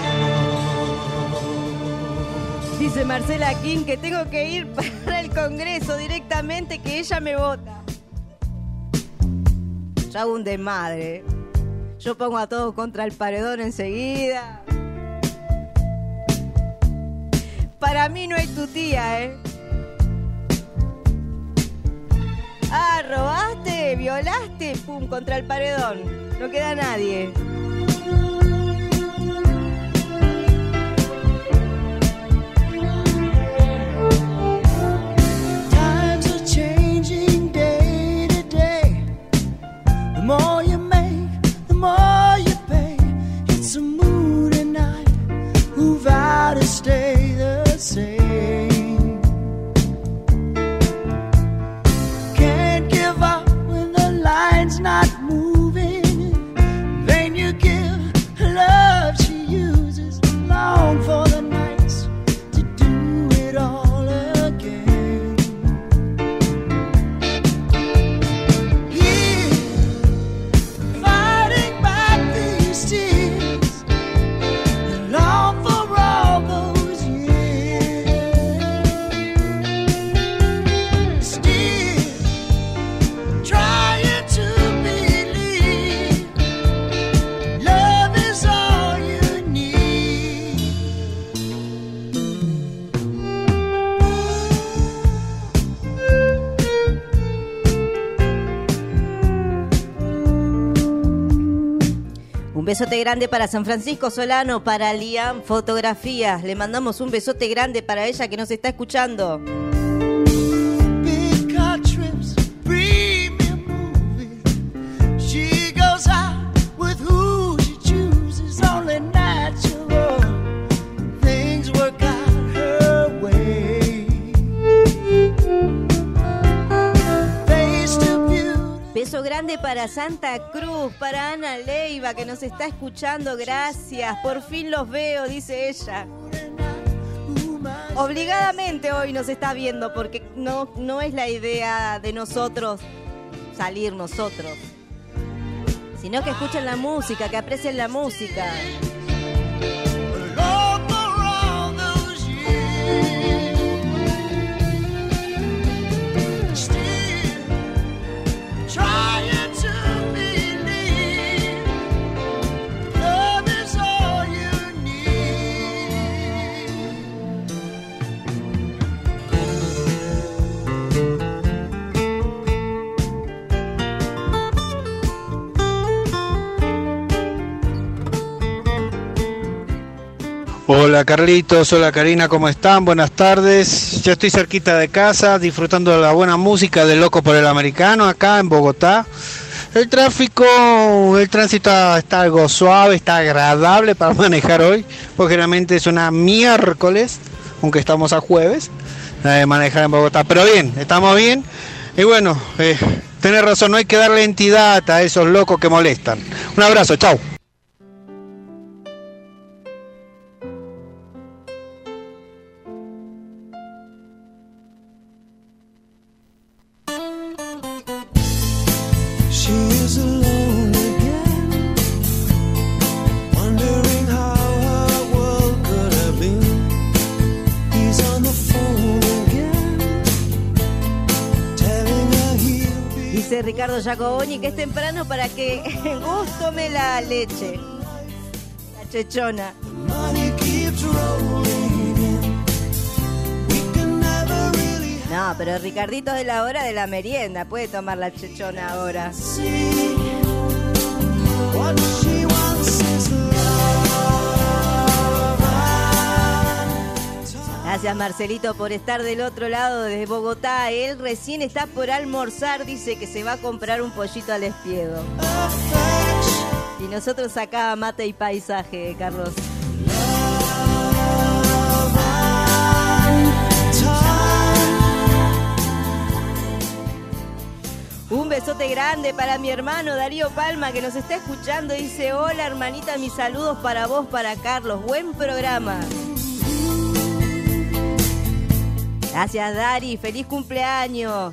Dice Marcela King que tengo que ir para el Congreso directamente, que ella me vota. Yo hago un desmadre. Yo pongo a todos contra el paredón enseguida. Para mí no hay tu tía, ¿eh? Ah, robaste, violaste, pum, contra el paredón. No queda nadie. Times are changing day to day. The more you make, the more you pay. It's a moody night who vowed to stay the same. Can't give up when the line's not moving. Then you give love she uses. Long for the nights to do it all again. Yeah, fighting back these tears. You long for all those years. Still trying to believe love is all you need. Un besote grande para San Francisco Solano, para Liam Fotografías. Le mandamos un besote grande para ella que nos está escuchando. Big car trips, premium movies. She goes out with who she chooses, only natural. Things work out her way. Face to beauty. Beso grande para Santa Cruz, para Ana Leiva que nos está escuchando. Gracias, por fin los veo, dice ella. Obligadamente hoy nos está viendo porque no, no es la idea de nosotros salir nosotros, sino que escuchen la música, que aprecien la música. Lord, for all those years. Still trying to believe love is all you need. Hola Carlitos, hola Karina, ¿cómo están? Buenas tardes. Ya estoy cerquita de casa, disfrutando de la buena música de Loco por el Americano, acá en Bogotá. El tráfico, el tránsito está algo suave, está agradable para manejar hoy, porque generalmente es una miércoles, aunque estamos a jueves, de manejar en Bogotá. Pero bien, estamos bien. Y bueno, eh, tenés razón, no hay que darle entidad a esos locos que molestan. Un abrazo, chau. Dice Ricardo Giacoboni que es temprano para que Gus tome la leche, la chechona. No, pero Ricardito es de la hora de la merienda, puede tomar la chechona ahora. Gracias Marcelito por estar del otro lado desde Bogotá. Él recién está por almorzar, dice que se va a comprar un pollito al espiedo. Y nosotros acá mate y paisaje, Carlos. Un besote grande para mi hermano Darío Palma que nos está escuchando. Dice, hola hermanita, mis saludos para vos, para Carlos. Buen programa. Gracias, Dari. Feliz cumpleaños.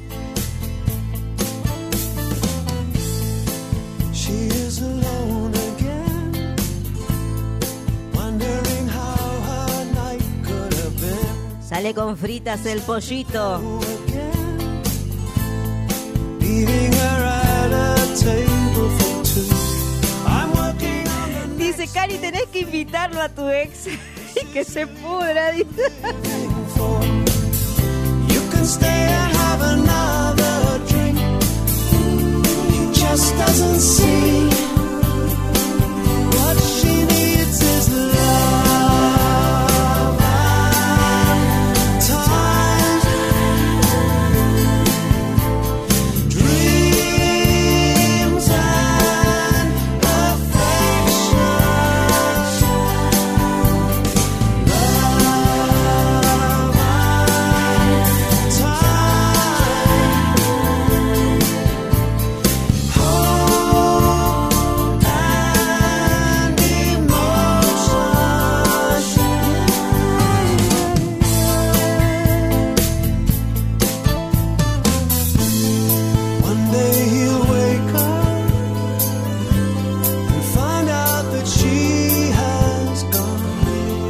Sale con fritas el pollito. Dice, Cari, tenés que invitarlo a tu ex y que se pudra, dice. You can stay and have another drink. He just doesn't see what she needs is love and time, dreams and affection, love and time, hope and emotion. One day he'll wake up and find out that she has gone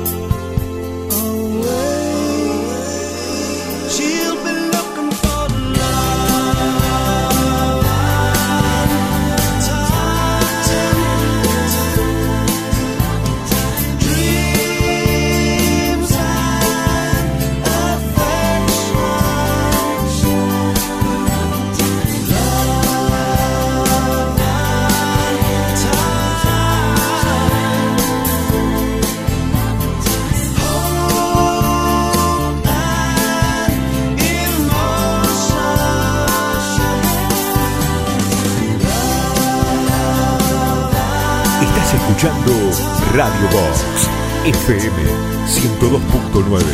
away. She'll be looking for love and time, dreams and affection, love and Estás escuchando Radio Box F M ciento dos punto nueve.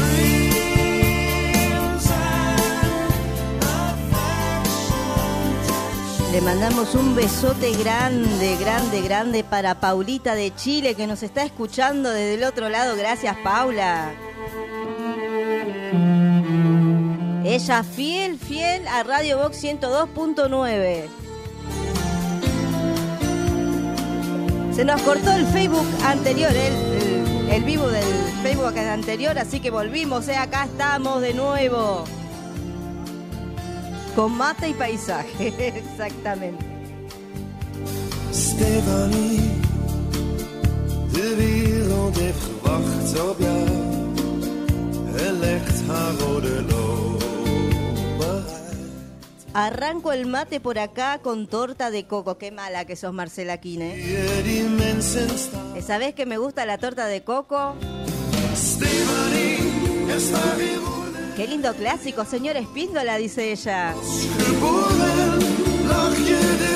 Le mandamos un besote grande, grande, grande para Paulita de Chile que nos está escuchando desde el otro lado. Gracias, Paula. Ella fiel, fiel a Radio Box ciento dos punto nueve. Se nos cortó el Facebook anterior, el, el, el vivo del Facebook anterior, así que volvimos, ¿eh? Acá estamos de nuevo. Con mate y paisaje, exactamente. Stefanie, de wereld heeft gewacht op jou. Er legt haar rode loper. Arranco el mate por acá con torta de coco. Qué mala que sos, Marcela Quine. ¿Sabés que me gusta la torta de coco? Qué lindo clásico, señor Espíndola, dice ella. Geboren lag je de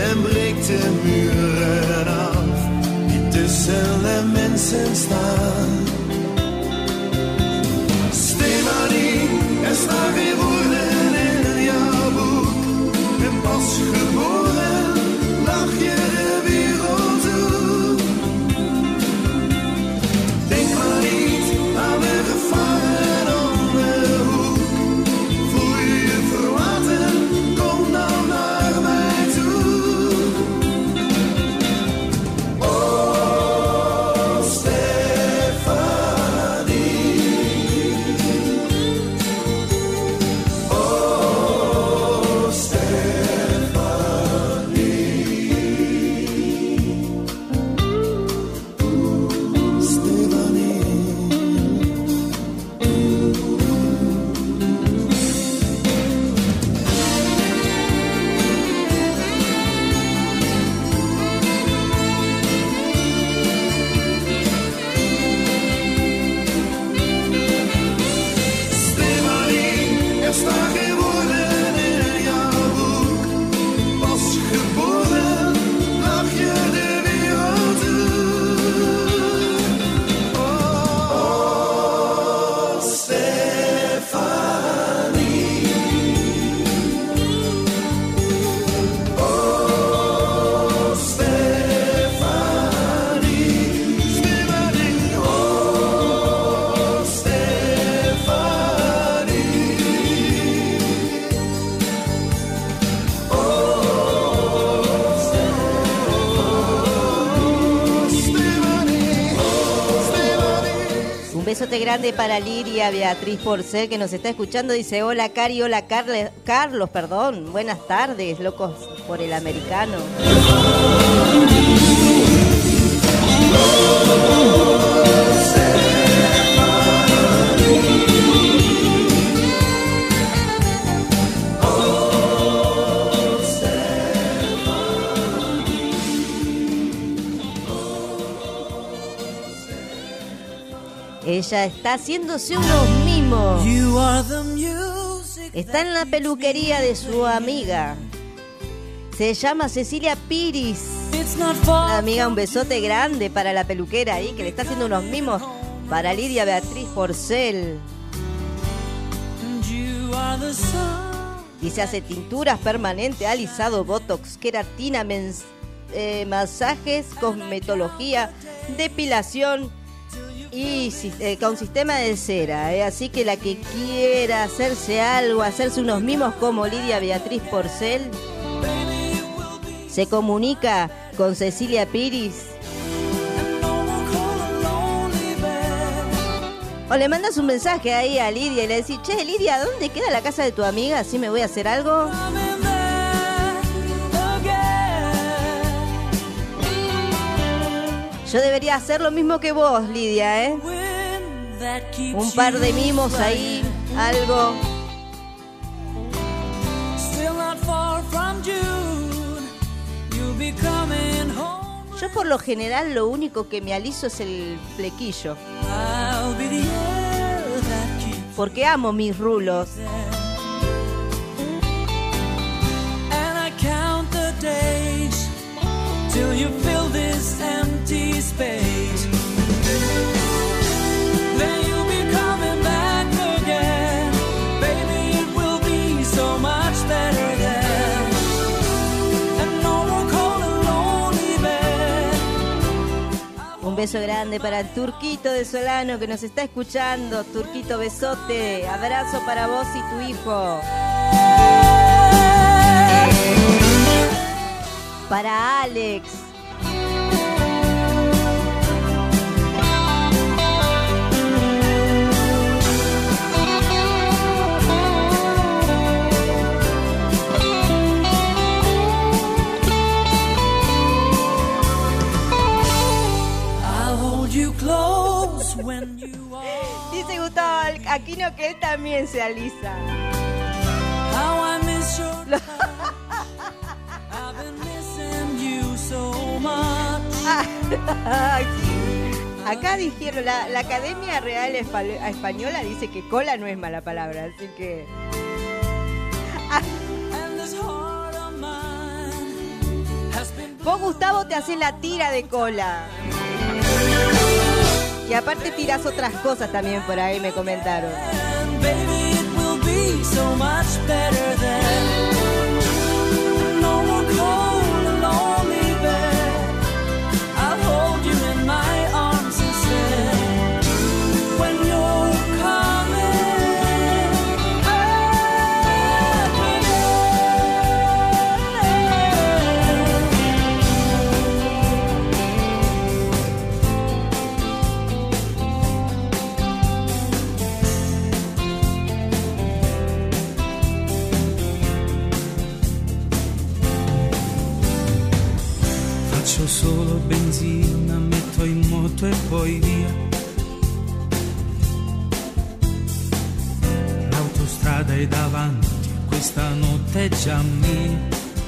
en breekt de muren af die tussen de mensen staan. Stefanie is daar geworden in jouw boek en pas geboren lach je de wereld toe. Denk maar niet aan de gevaren om de hoek. Voel je je verlaten, kom dan naar mij toe. Oh, Stefanie. Oh, besote grande para Lidia Beatriz Porcel, que nos está escuchando. Dice, hola Cari, hola Carle, Carlos, perdón. Buenas tardes, locos por el americano. Ella está haciéndose unos mimos. Está en la peluquería de su amiga. Se llama Cecilia Piris. La amiga, un besote grande para la peluquera ahí, que le está haciendo unos mimos para Lidia Beatriz Porcel. Dice, hace tinturas permanentes, alisado, botox, queratina, mens, eh, masajes, cosmetología, depilación y eh, con sistema de cera, eh. Así que la que quiera hacerse algo, hacerse unos mimos como Lidia Beatriz Porcel, se comunica con Cecilia Piris o le mandas un mensaje ahí a Lidia y le decís, che Lidia, ¿dónde queda la casa de tu amiga? ¿Así me voy a hacer algo? Yo debería hacer lo mismo que vos, Lidia, ¿eh? Un par de mimos ahí, algo. Yo por lo general lo único que me aliso es el flequillo. Porque amo mis rulos. Till you fill this empty space, then you'll be coming back again. Baby, it will be so much better then. And no more cold and lonely bed. Un beso grande para el Turquito de Solano que nos está escuchando. Turquito, besote. Abrazo para vos y tu hijo. Para Alex. Dice Gustavo Aquino que él también se alisa. Lo... Acá dijeron, la, la Academia Real Española dice que cola no es mala palabra, así que... Vos, Gustavo, te haces la tira de cola. Y aparte tirás otras cosas también por ahí, me comentaron. Baby, it will be so much better than no more cold and lonely bed. I'll hold you in my arms instead when you're coming back Faccio solo benzina, metto in moto e poi via. L'autostrada è davanti, questa notte è già mia.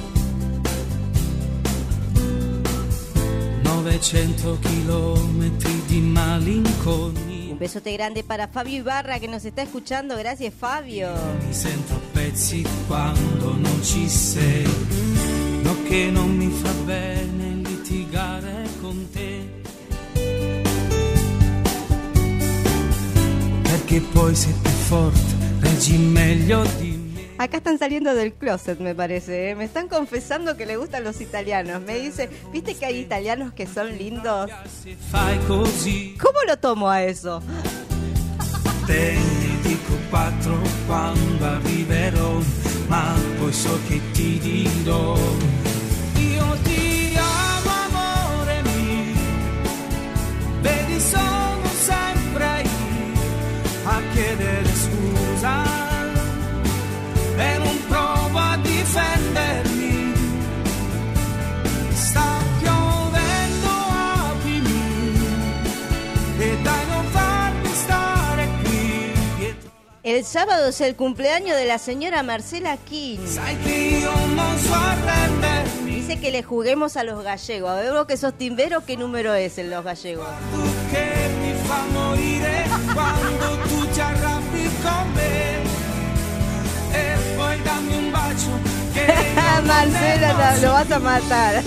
novecento chilometri di malinconia. Un besote grande para Fabio Ibarra que nos está escuchando. Gracias, Fabio. Mi sento a pezzi quando non ci sei. No che non mi fa bene litigare con te. Perché poi siete forte, reggi meglio di me. Acá están saliendo del closet, me parece, ¿eh? Me están confesando que le gustan los italianos. Me dice, ¿viste que hay italianos que son lindos? Fai così. ¿Cómo lo tomo a eso? Te ne dico quattro quando arriverò, ma poi so che ti dirò. Io ti amo, amore mio, vedi sono sempre io a chiedere scusa e non provo a difendermi. Sta piovendo, aprimi e dai non farmi stare qui dietro. El sábado es el cumpleaños de la señora Marcela King. Sai che io non so arrendermi. Dice que le juguemos a los gallegos. A ver, vos que sos timbero, ¿qué número es en los gallegos? Tu che mi fa morire quando tu ti arrabbi con me e poi dammi un bacio che io Marcela, non ne lo vas a matar.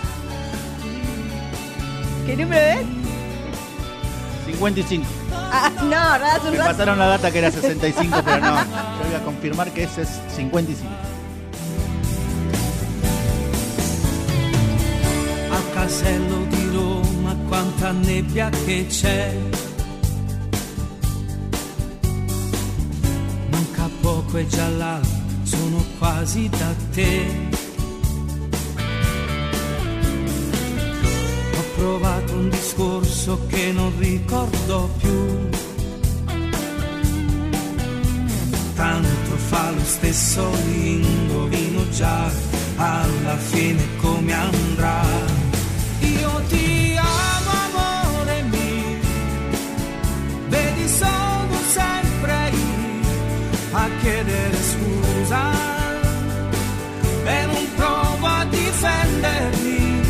¿Qué número es? cincuenta y cinco. Ah, no, ¿verdad? Me pasaron la data que era sesenta y cinco, pero no. Yo voy a confirmar que ese es cincuenta y cinco. Al casello di Roma quanta nebbia che c'è. Manca poco e già l'alba, sono quasi da te. Ho provato un discorso che non ricordo più. Tanto fa lo stesso, indovino già alla fine come andrà. Io ti amo, amore mio, vedi sono sempre io a chiedere scusa e non provo a difendermi.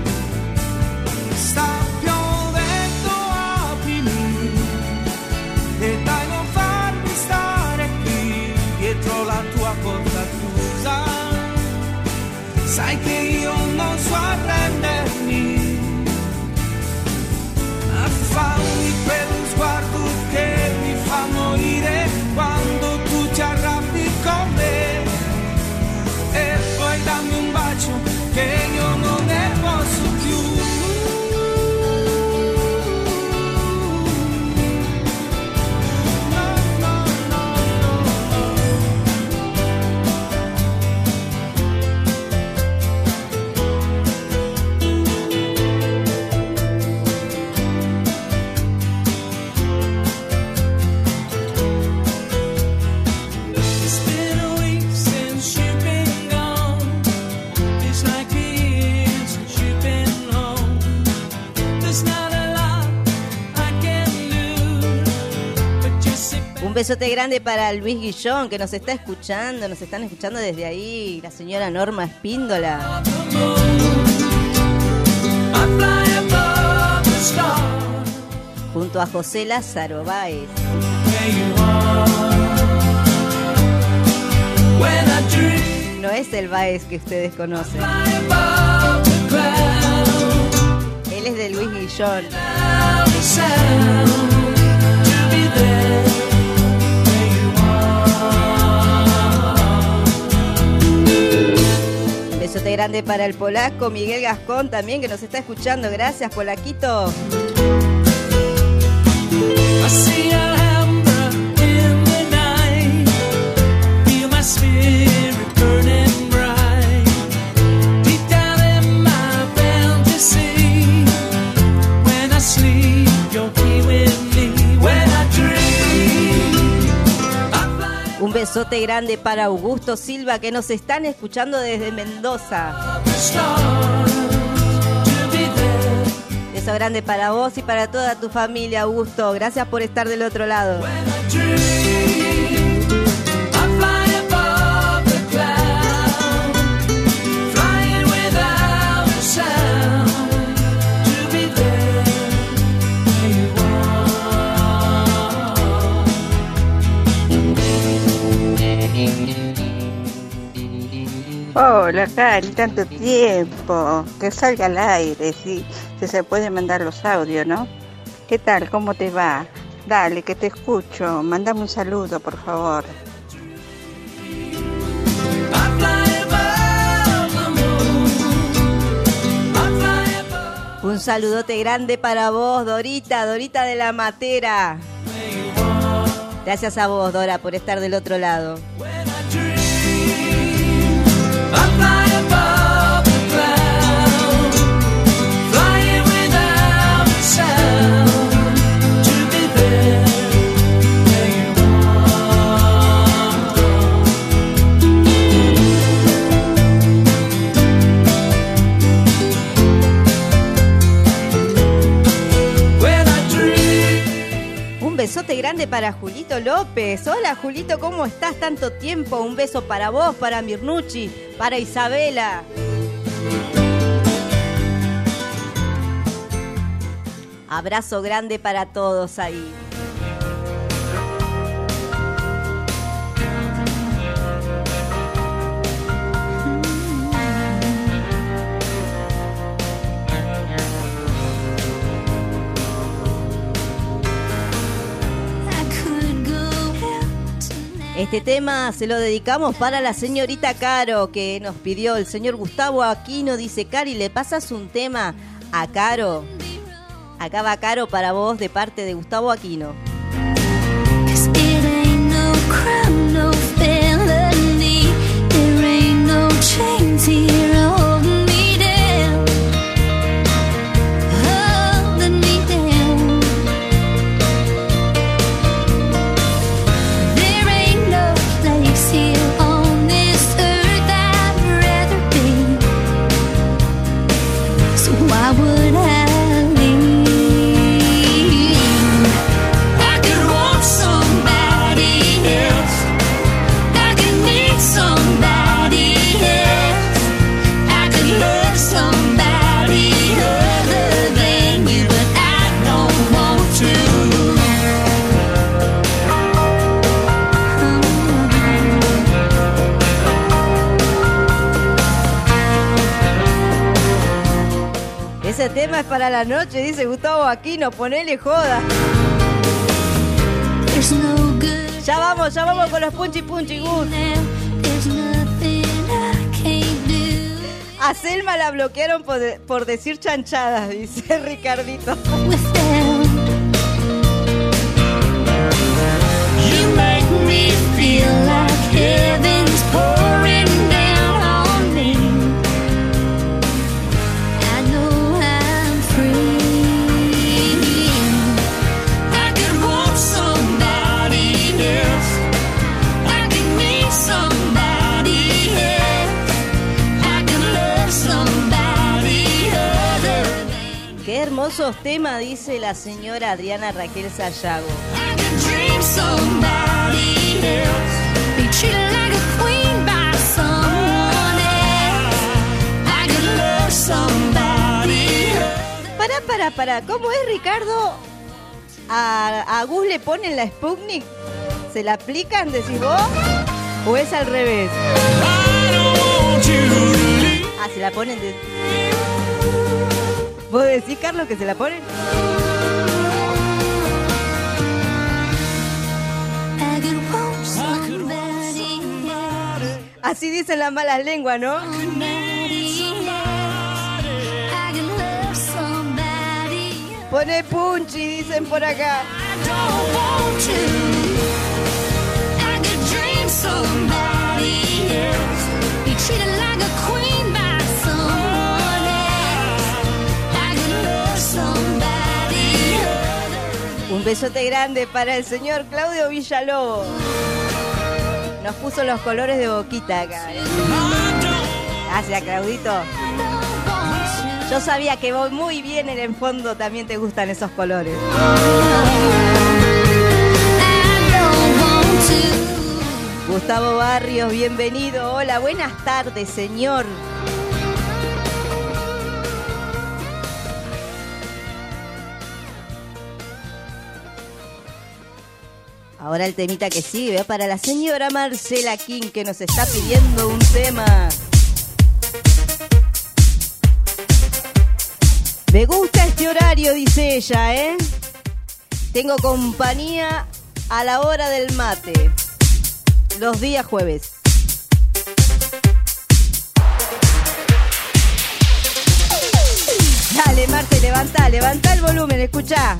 Sta piovendo, aprimi e dai non farmi stare qui dietro la tua porta chiusa. Sai che io non so arrendermi. Fammi quello sguardo che mi fa morire quando tu ti arrabbi con me e poi dammi un bacio che io non ne posso più. Un besote grande para Luis Guillón, que nos está escuchando, nos están escuchando desde ahí, la señora Norma Espíndola. Junto a José Lázaro Báez. No es el Báez que ustedes conocen. Él es de Luis Guillón. Besote grande para el polaco Miguel Gascón también, que nos está escuchando. Gracias, Polaquito. Un besote grande para Augusto Silva, que nos están escuchando desde Mendoza. Beso grande para vos y para toda tu familia, Augusto. Gracias por estar del otro lado. Hola, Cari, tanto tiempo. Que salga al aire, sí. Si se pueden mandar los audios, ¿no? ¿Qué tal? ¿Cómo te va? Dale, que te escucho. Mándame un saludo, por favor. Un saludote grande para vos, Dorita, Dorita de la Matera. Gracias a vos, Dora, por estar del otro lado. Un besote grande para Julito López. Hola, Julito, ¿cómo estás? Tanto tiempo. Un beso para vos, para Mirnucci, para Isabela. Abrazo grande para todos ahí. Este tema se lo dedicamos para la señorita Caro, que nos pidió el señor Gustavo Aquino. Dice: Cari, ¿le pasas un tema a Caro? Acá va Caro para vos, de parte de Gustavo Aquino. Ese tema es para la noche, dice Gustavo Aquino, ponele joda. Ya vamos, ya vamos con los punchi punchi Gus. A Selma la bloquearon por, de, por decir chanchadas, dice Ricardito. You make me feel like heaven's pouring down on me. I know I'm free. I could want somebody else. I could need somebody else. I could love somebody other. Qué hermosos temas, dice la señora Adriana Raquel Sayago. Dream somebody else, be treated like a queen by someone else. I could love somebody else. Pará, pará, pará, ¿cómo es, Ricardo? ¿A, a Gus le ponen la Sputnik? ¿Se la aplican, decís vos? ¿O es al revés? Ah, se la ponen de... ¿Vos decís, Carlos, que se la ponen? Así dicen las malas lenguas, ¿no? Pone Punchi, dicen por acá. Un besote grande para el señor Claudio Villalobos. Nos puso los colores de Boquita acá. ¿eh? Gracias, Claudito. Yo sabía que vos muy bien en el fondo también te gustan esos colores. Gustavo Barrios, bienvenido. Hola, buenas tardes, señor. Ahora el temita que sigue para la señora Marcela King, que nos está pidiendo un tema. Me gusta este horario, dice ella, ¿eh? Tengo compañía a la hora del mate, los días jueves. Dale, Marce, levanta, levanta el volumen, escuchá.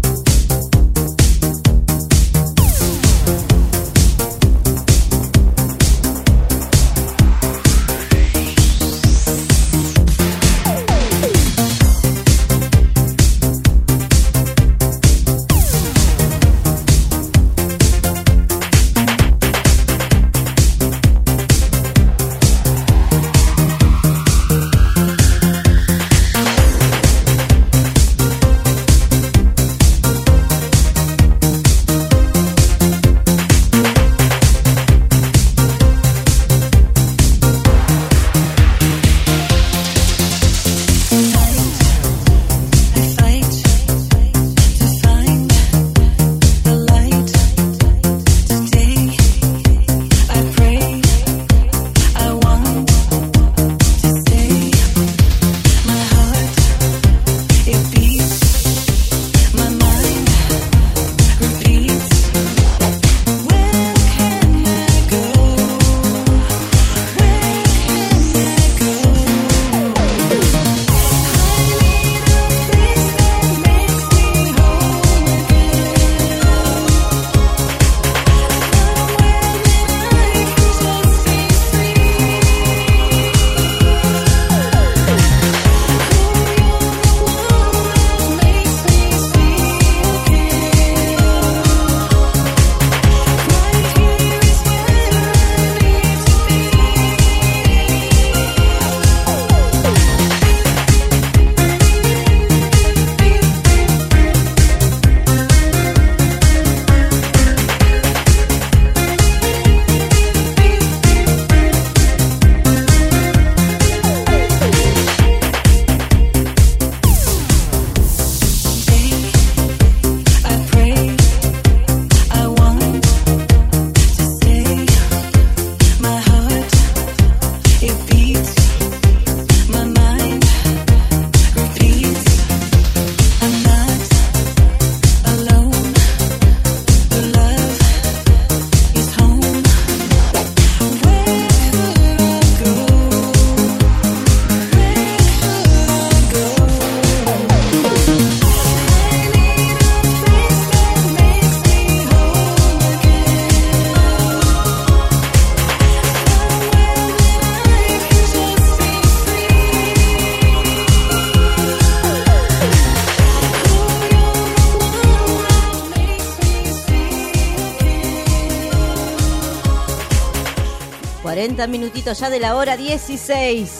cuarenta minutitos ya de la hora dieciséis.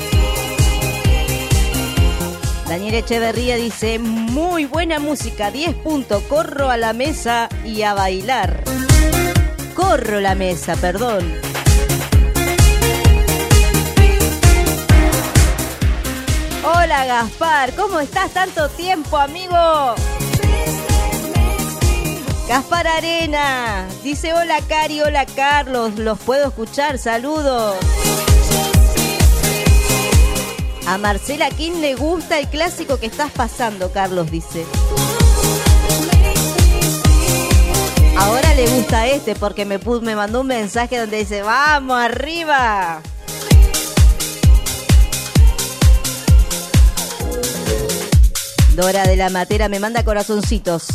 Daniel Echeverría dice, muy buena música, diez puntos, corro a la mesa y a bailar. Corro la mesa, perdón. Hola Gaspar, ¿cómo estás? Tanto tiempo, amigo. Gaspar Arena dice, hola Cari, hola Carlos, los puedo escuchar, saludos. A Marcela King le gusta el clásico que estás pasando, Carlos dice. Ahora le gusta este porque me, pu- me mandó un mensaje donde dice, ¡vamos, arriba! Dora de la Matera me manda corazoncitos.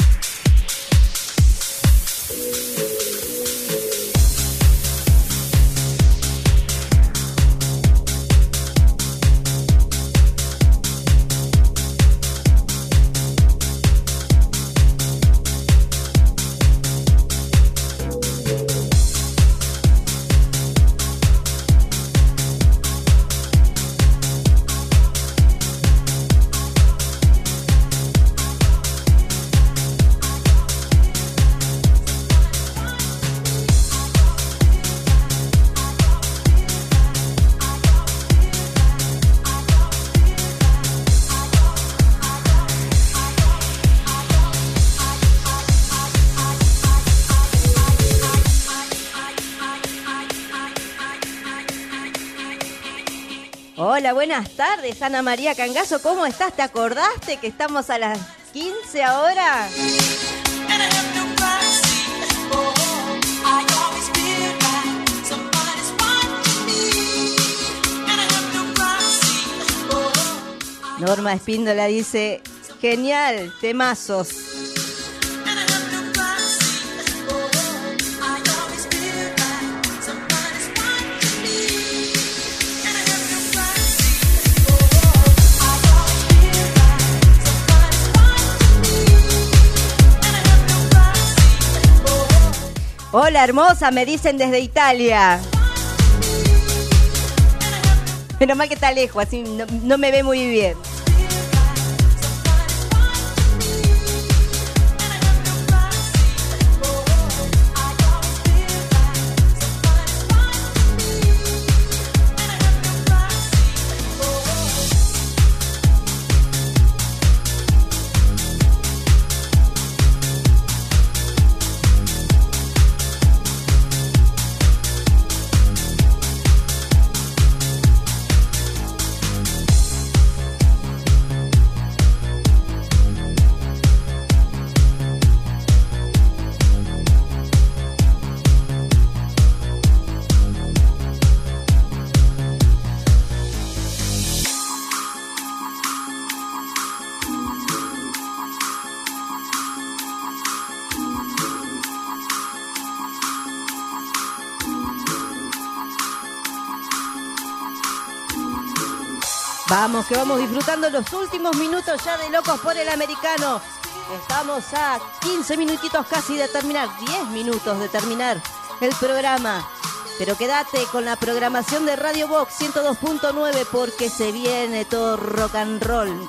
Hola, buenas tardes, Ana María Cangazo, ¿cómo estás? ¿Te acordaste que estamos a las quince ahora? Norma Espíndola dice, genial, temazos. Hola, hermosa, me dicen desde Italia. Menos mal que está lejos, así no, no me ve muy bien. Vamos, que vamos disfrutando los últimos minutos ya de Locos por el Americano. Estamos a quince minutitos casi de terminar, diez minutos de terminar el programa. Pero quédate con la programación de Radio Box ciento dos punto nueve porque se viene todo rock and roll.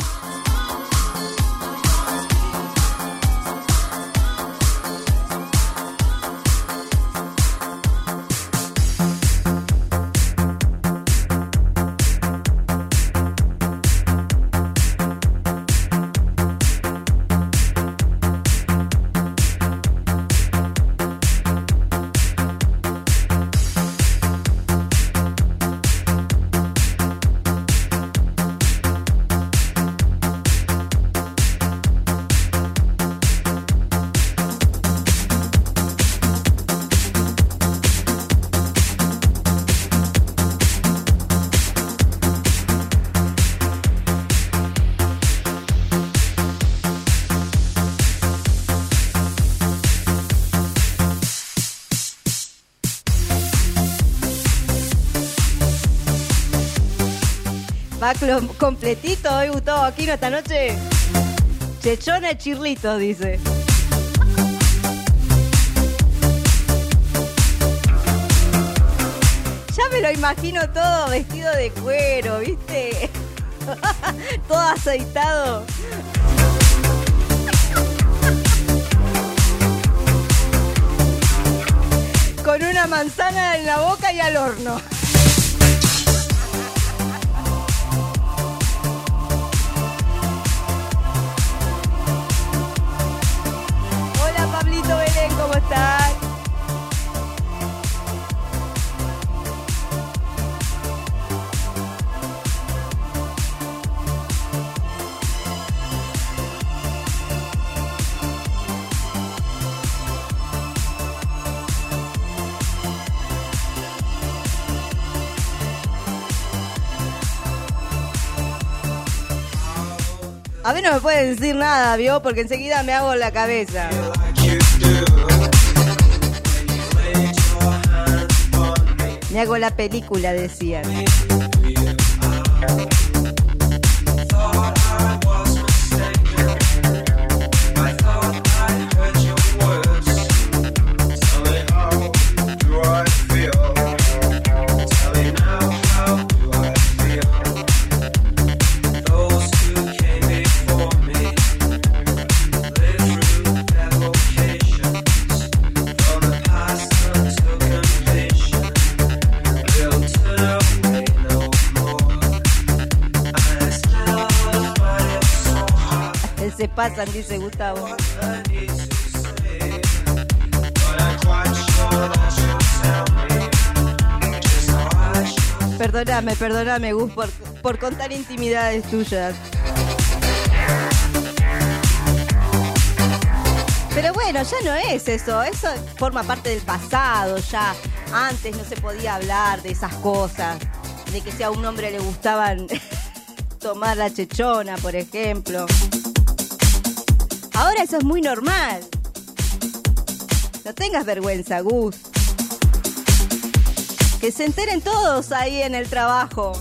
Va completito hoy Gustavo Aquino esta noche. Chechona y Chirlito, dice. Ya me lo imagino todo vestido de cuero, ¿viste? Todo aceitado. Con una manzana en la boca y al horno. Pablito Belén, ¿cómo estás? A mí no me pueden decir nada, ¿vio? Porque enseguida me hago la cabeza. Me hago la película, decían. Se pasan, dice Gustavo. Perdóname, perdóname, Gus, por, por contar intimidades tuyas. Pero bueno, ya no es eso. Eso forma parte del pasado ya. Antes no se podía hablar de esas cosas. De que si a un hombre le gustaban tomar la chechona, por ejemplo. Ahora eso es muy normal. No tengas vergüenza, Gus. Que se enteren todos ahí en el trabajo.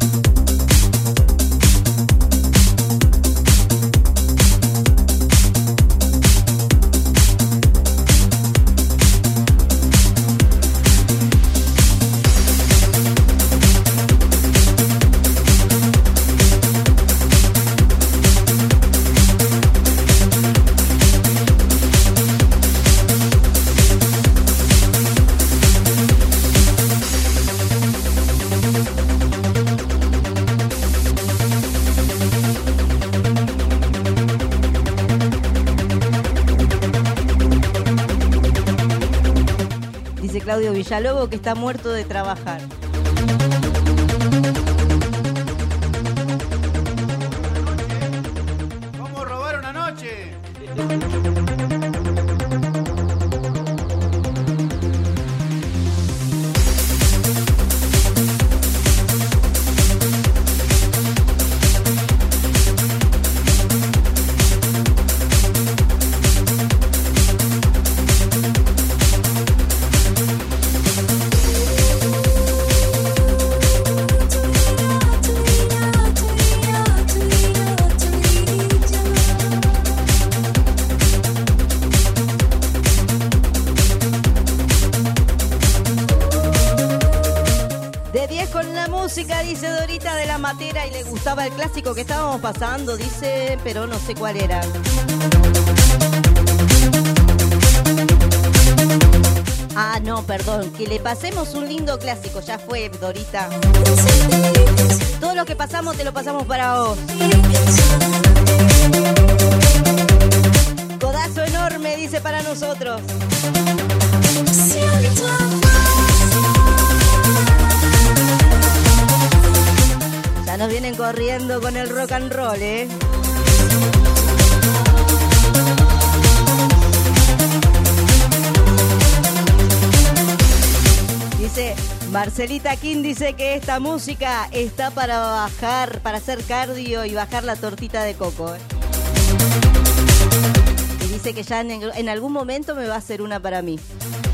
Claudio Villalobos, que está muerto de trabajar. ¿Cómo robar una noche? Dice Dorita de la Matera y le gustaba el clásico que estábamos pasando, dice, pero no sé cuál era. Ah, no, perdón, que le pasemos un lindo clásico, ya fue, Dorita. Todo lo que pasamos te lo pasamos para vos. Codazo enorme, dice, para nosotros. Ya nos vienen corriendo con el rock and roll, ¿eh? Dice, Marcelita King dice que esta música está para bajar, para hacer cardio y bajar la tortita de coco, ¿eh? Y dice que ya en, en algún momento me va a hacer una para mí.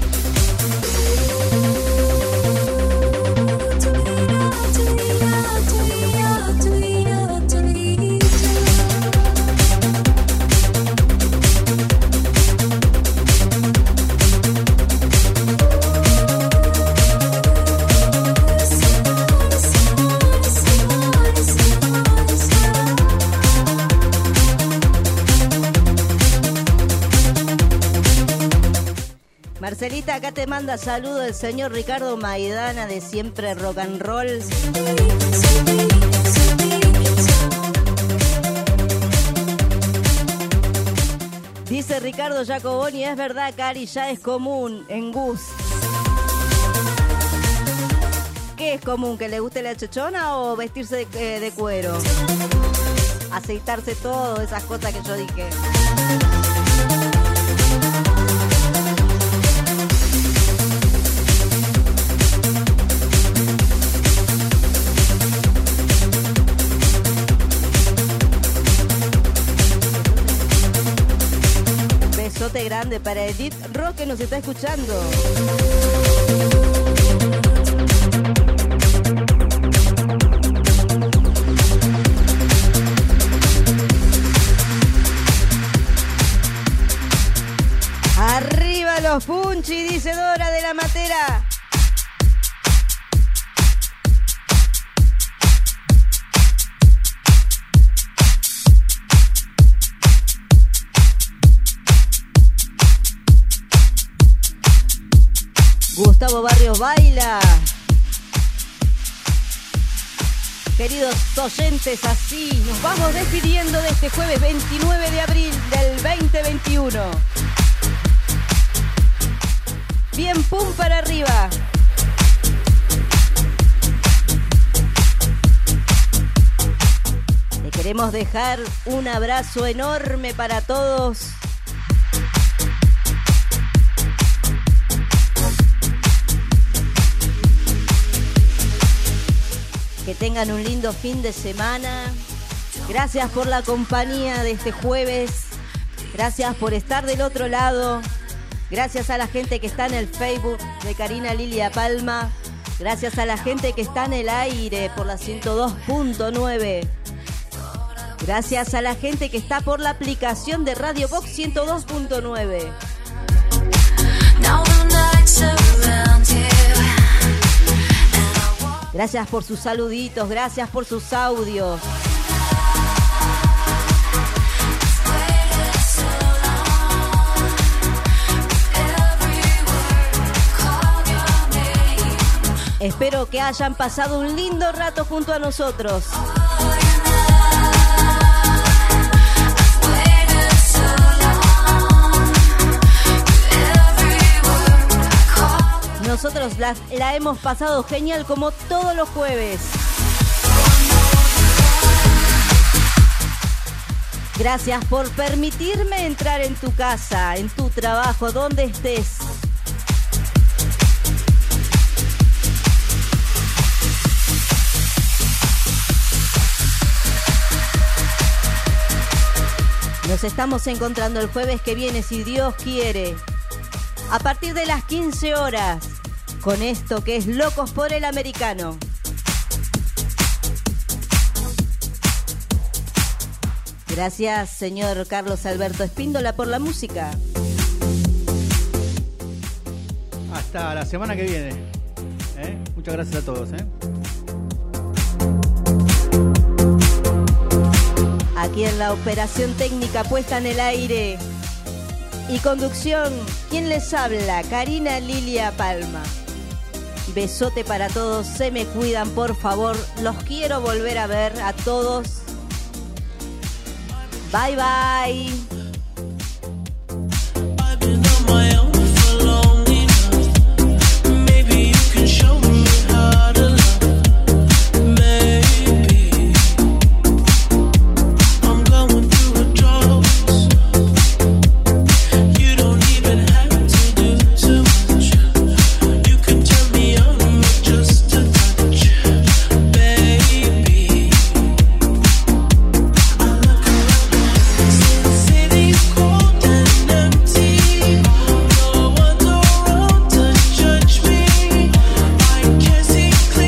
Marcelita, acá te manda saludo el señor Ricardo Maidana de Siempre Rock and Roll. Dice Ricardo Jacoboni, es verdad, Cari, ya es común en Gus. ¿Qué es común? ¿Que le guste la chechona o vestirse de, eh, de cuero? Aceitarse todo, esas cosas que yo dije. grande para Edith Rock que nos está escuchando. Arriba los punchi, dice Dora de la Matera. Gustavo Barrios baila. Queridos oyentes, así nos vamos despidiendo de este jueves veintinueve de abril del veinte veintiuno. Bien, pum para arriba. Le queremos dejar un abrazo enorme para todos. Que tengan un lindo fin de semana. Gracias por la compañía de este jueves. Gracias por estar del otro lado. Gracias a la gente que está en el Facebook de Karina Lilia Palma. Gracias a la gente que está en el aire por la ciento dos punto nueve. Gracias a la gente que está por la aplicación de Radio Box ciento dos punto nueve. Gracias por sus saluditos, gracias por sus audios. Espero que hayan pasado un lindo rato junto a nosotros. Nosotros la, la hemos pasado genial como todos los jueves. Gracias por permitirme entrar en tu casa, en tu trabajo, donde estés. Nos estamos encontrando el jueves que viene, si Dios quiere, a partir de las quince horas, con esto que es Locos por el Americano. Gracias, señor Carlos Alberto Espíndola, por la música. Hasta la semana que viene. ¿Eh? Muchas gracias a todos. ¿eh? Aquí en la operación técnica puesta en el aire y conducción, ¿quién les habla? Karina Lilia Palma. Besote para todos, se me cuidan, por favor. Los quiero volver a ver a todos. Bye, bye. Clear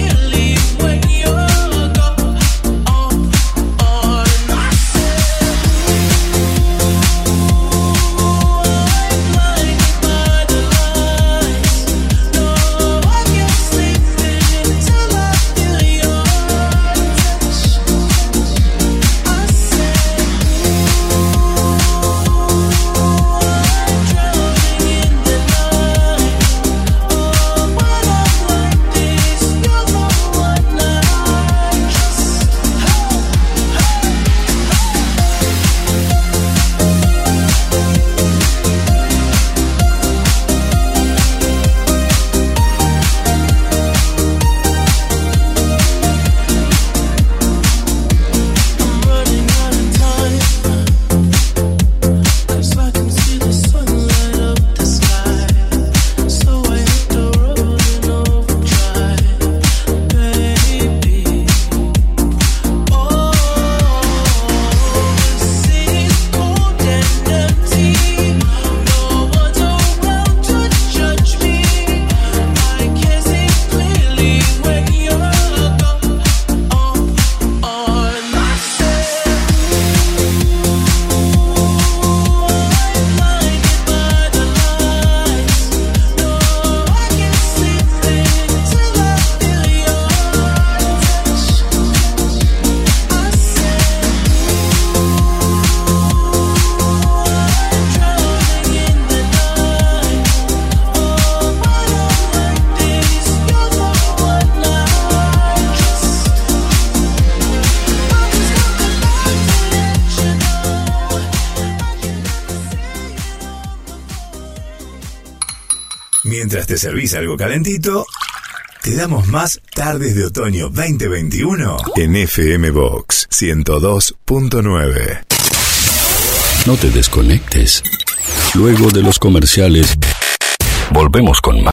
Mientras te servís algo calentito, te damos más Tardes de Otoño veinte veintiuno en F M Vox ciento dos punto nueve. No te desconectes. Luego de los comerciales, volvemos con más.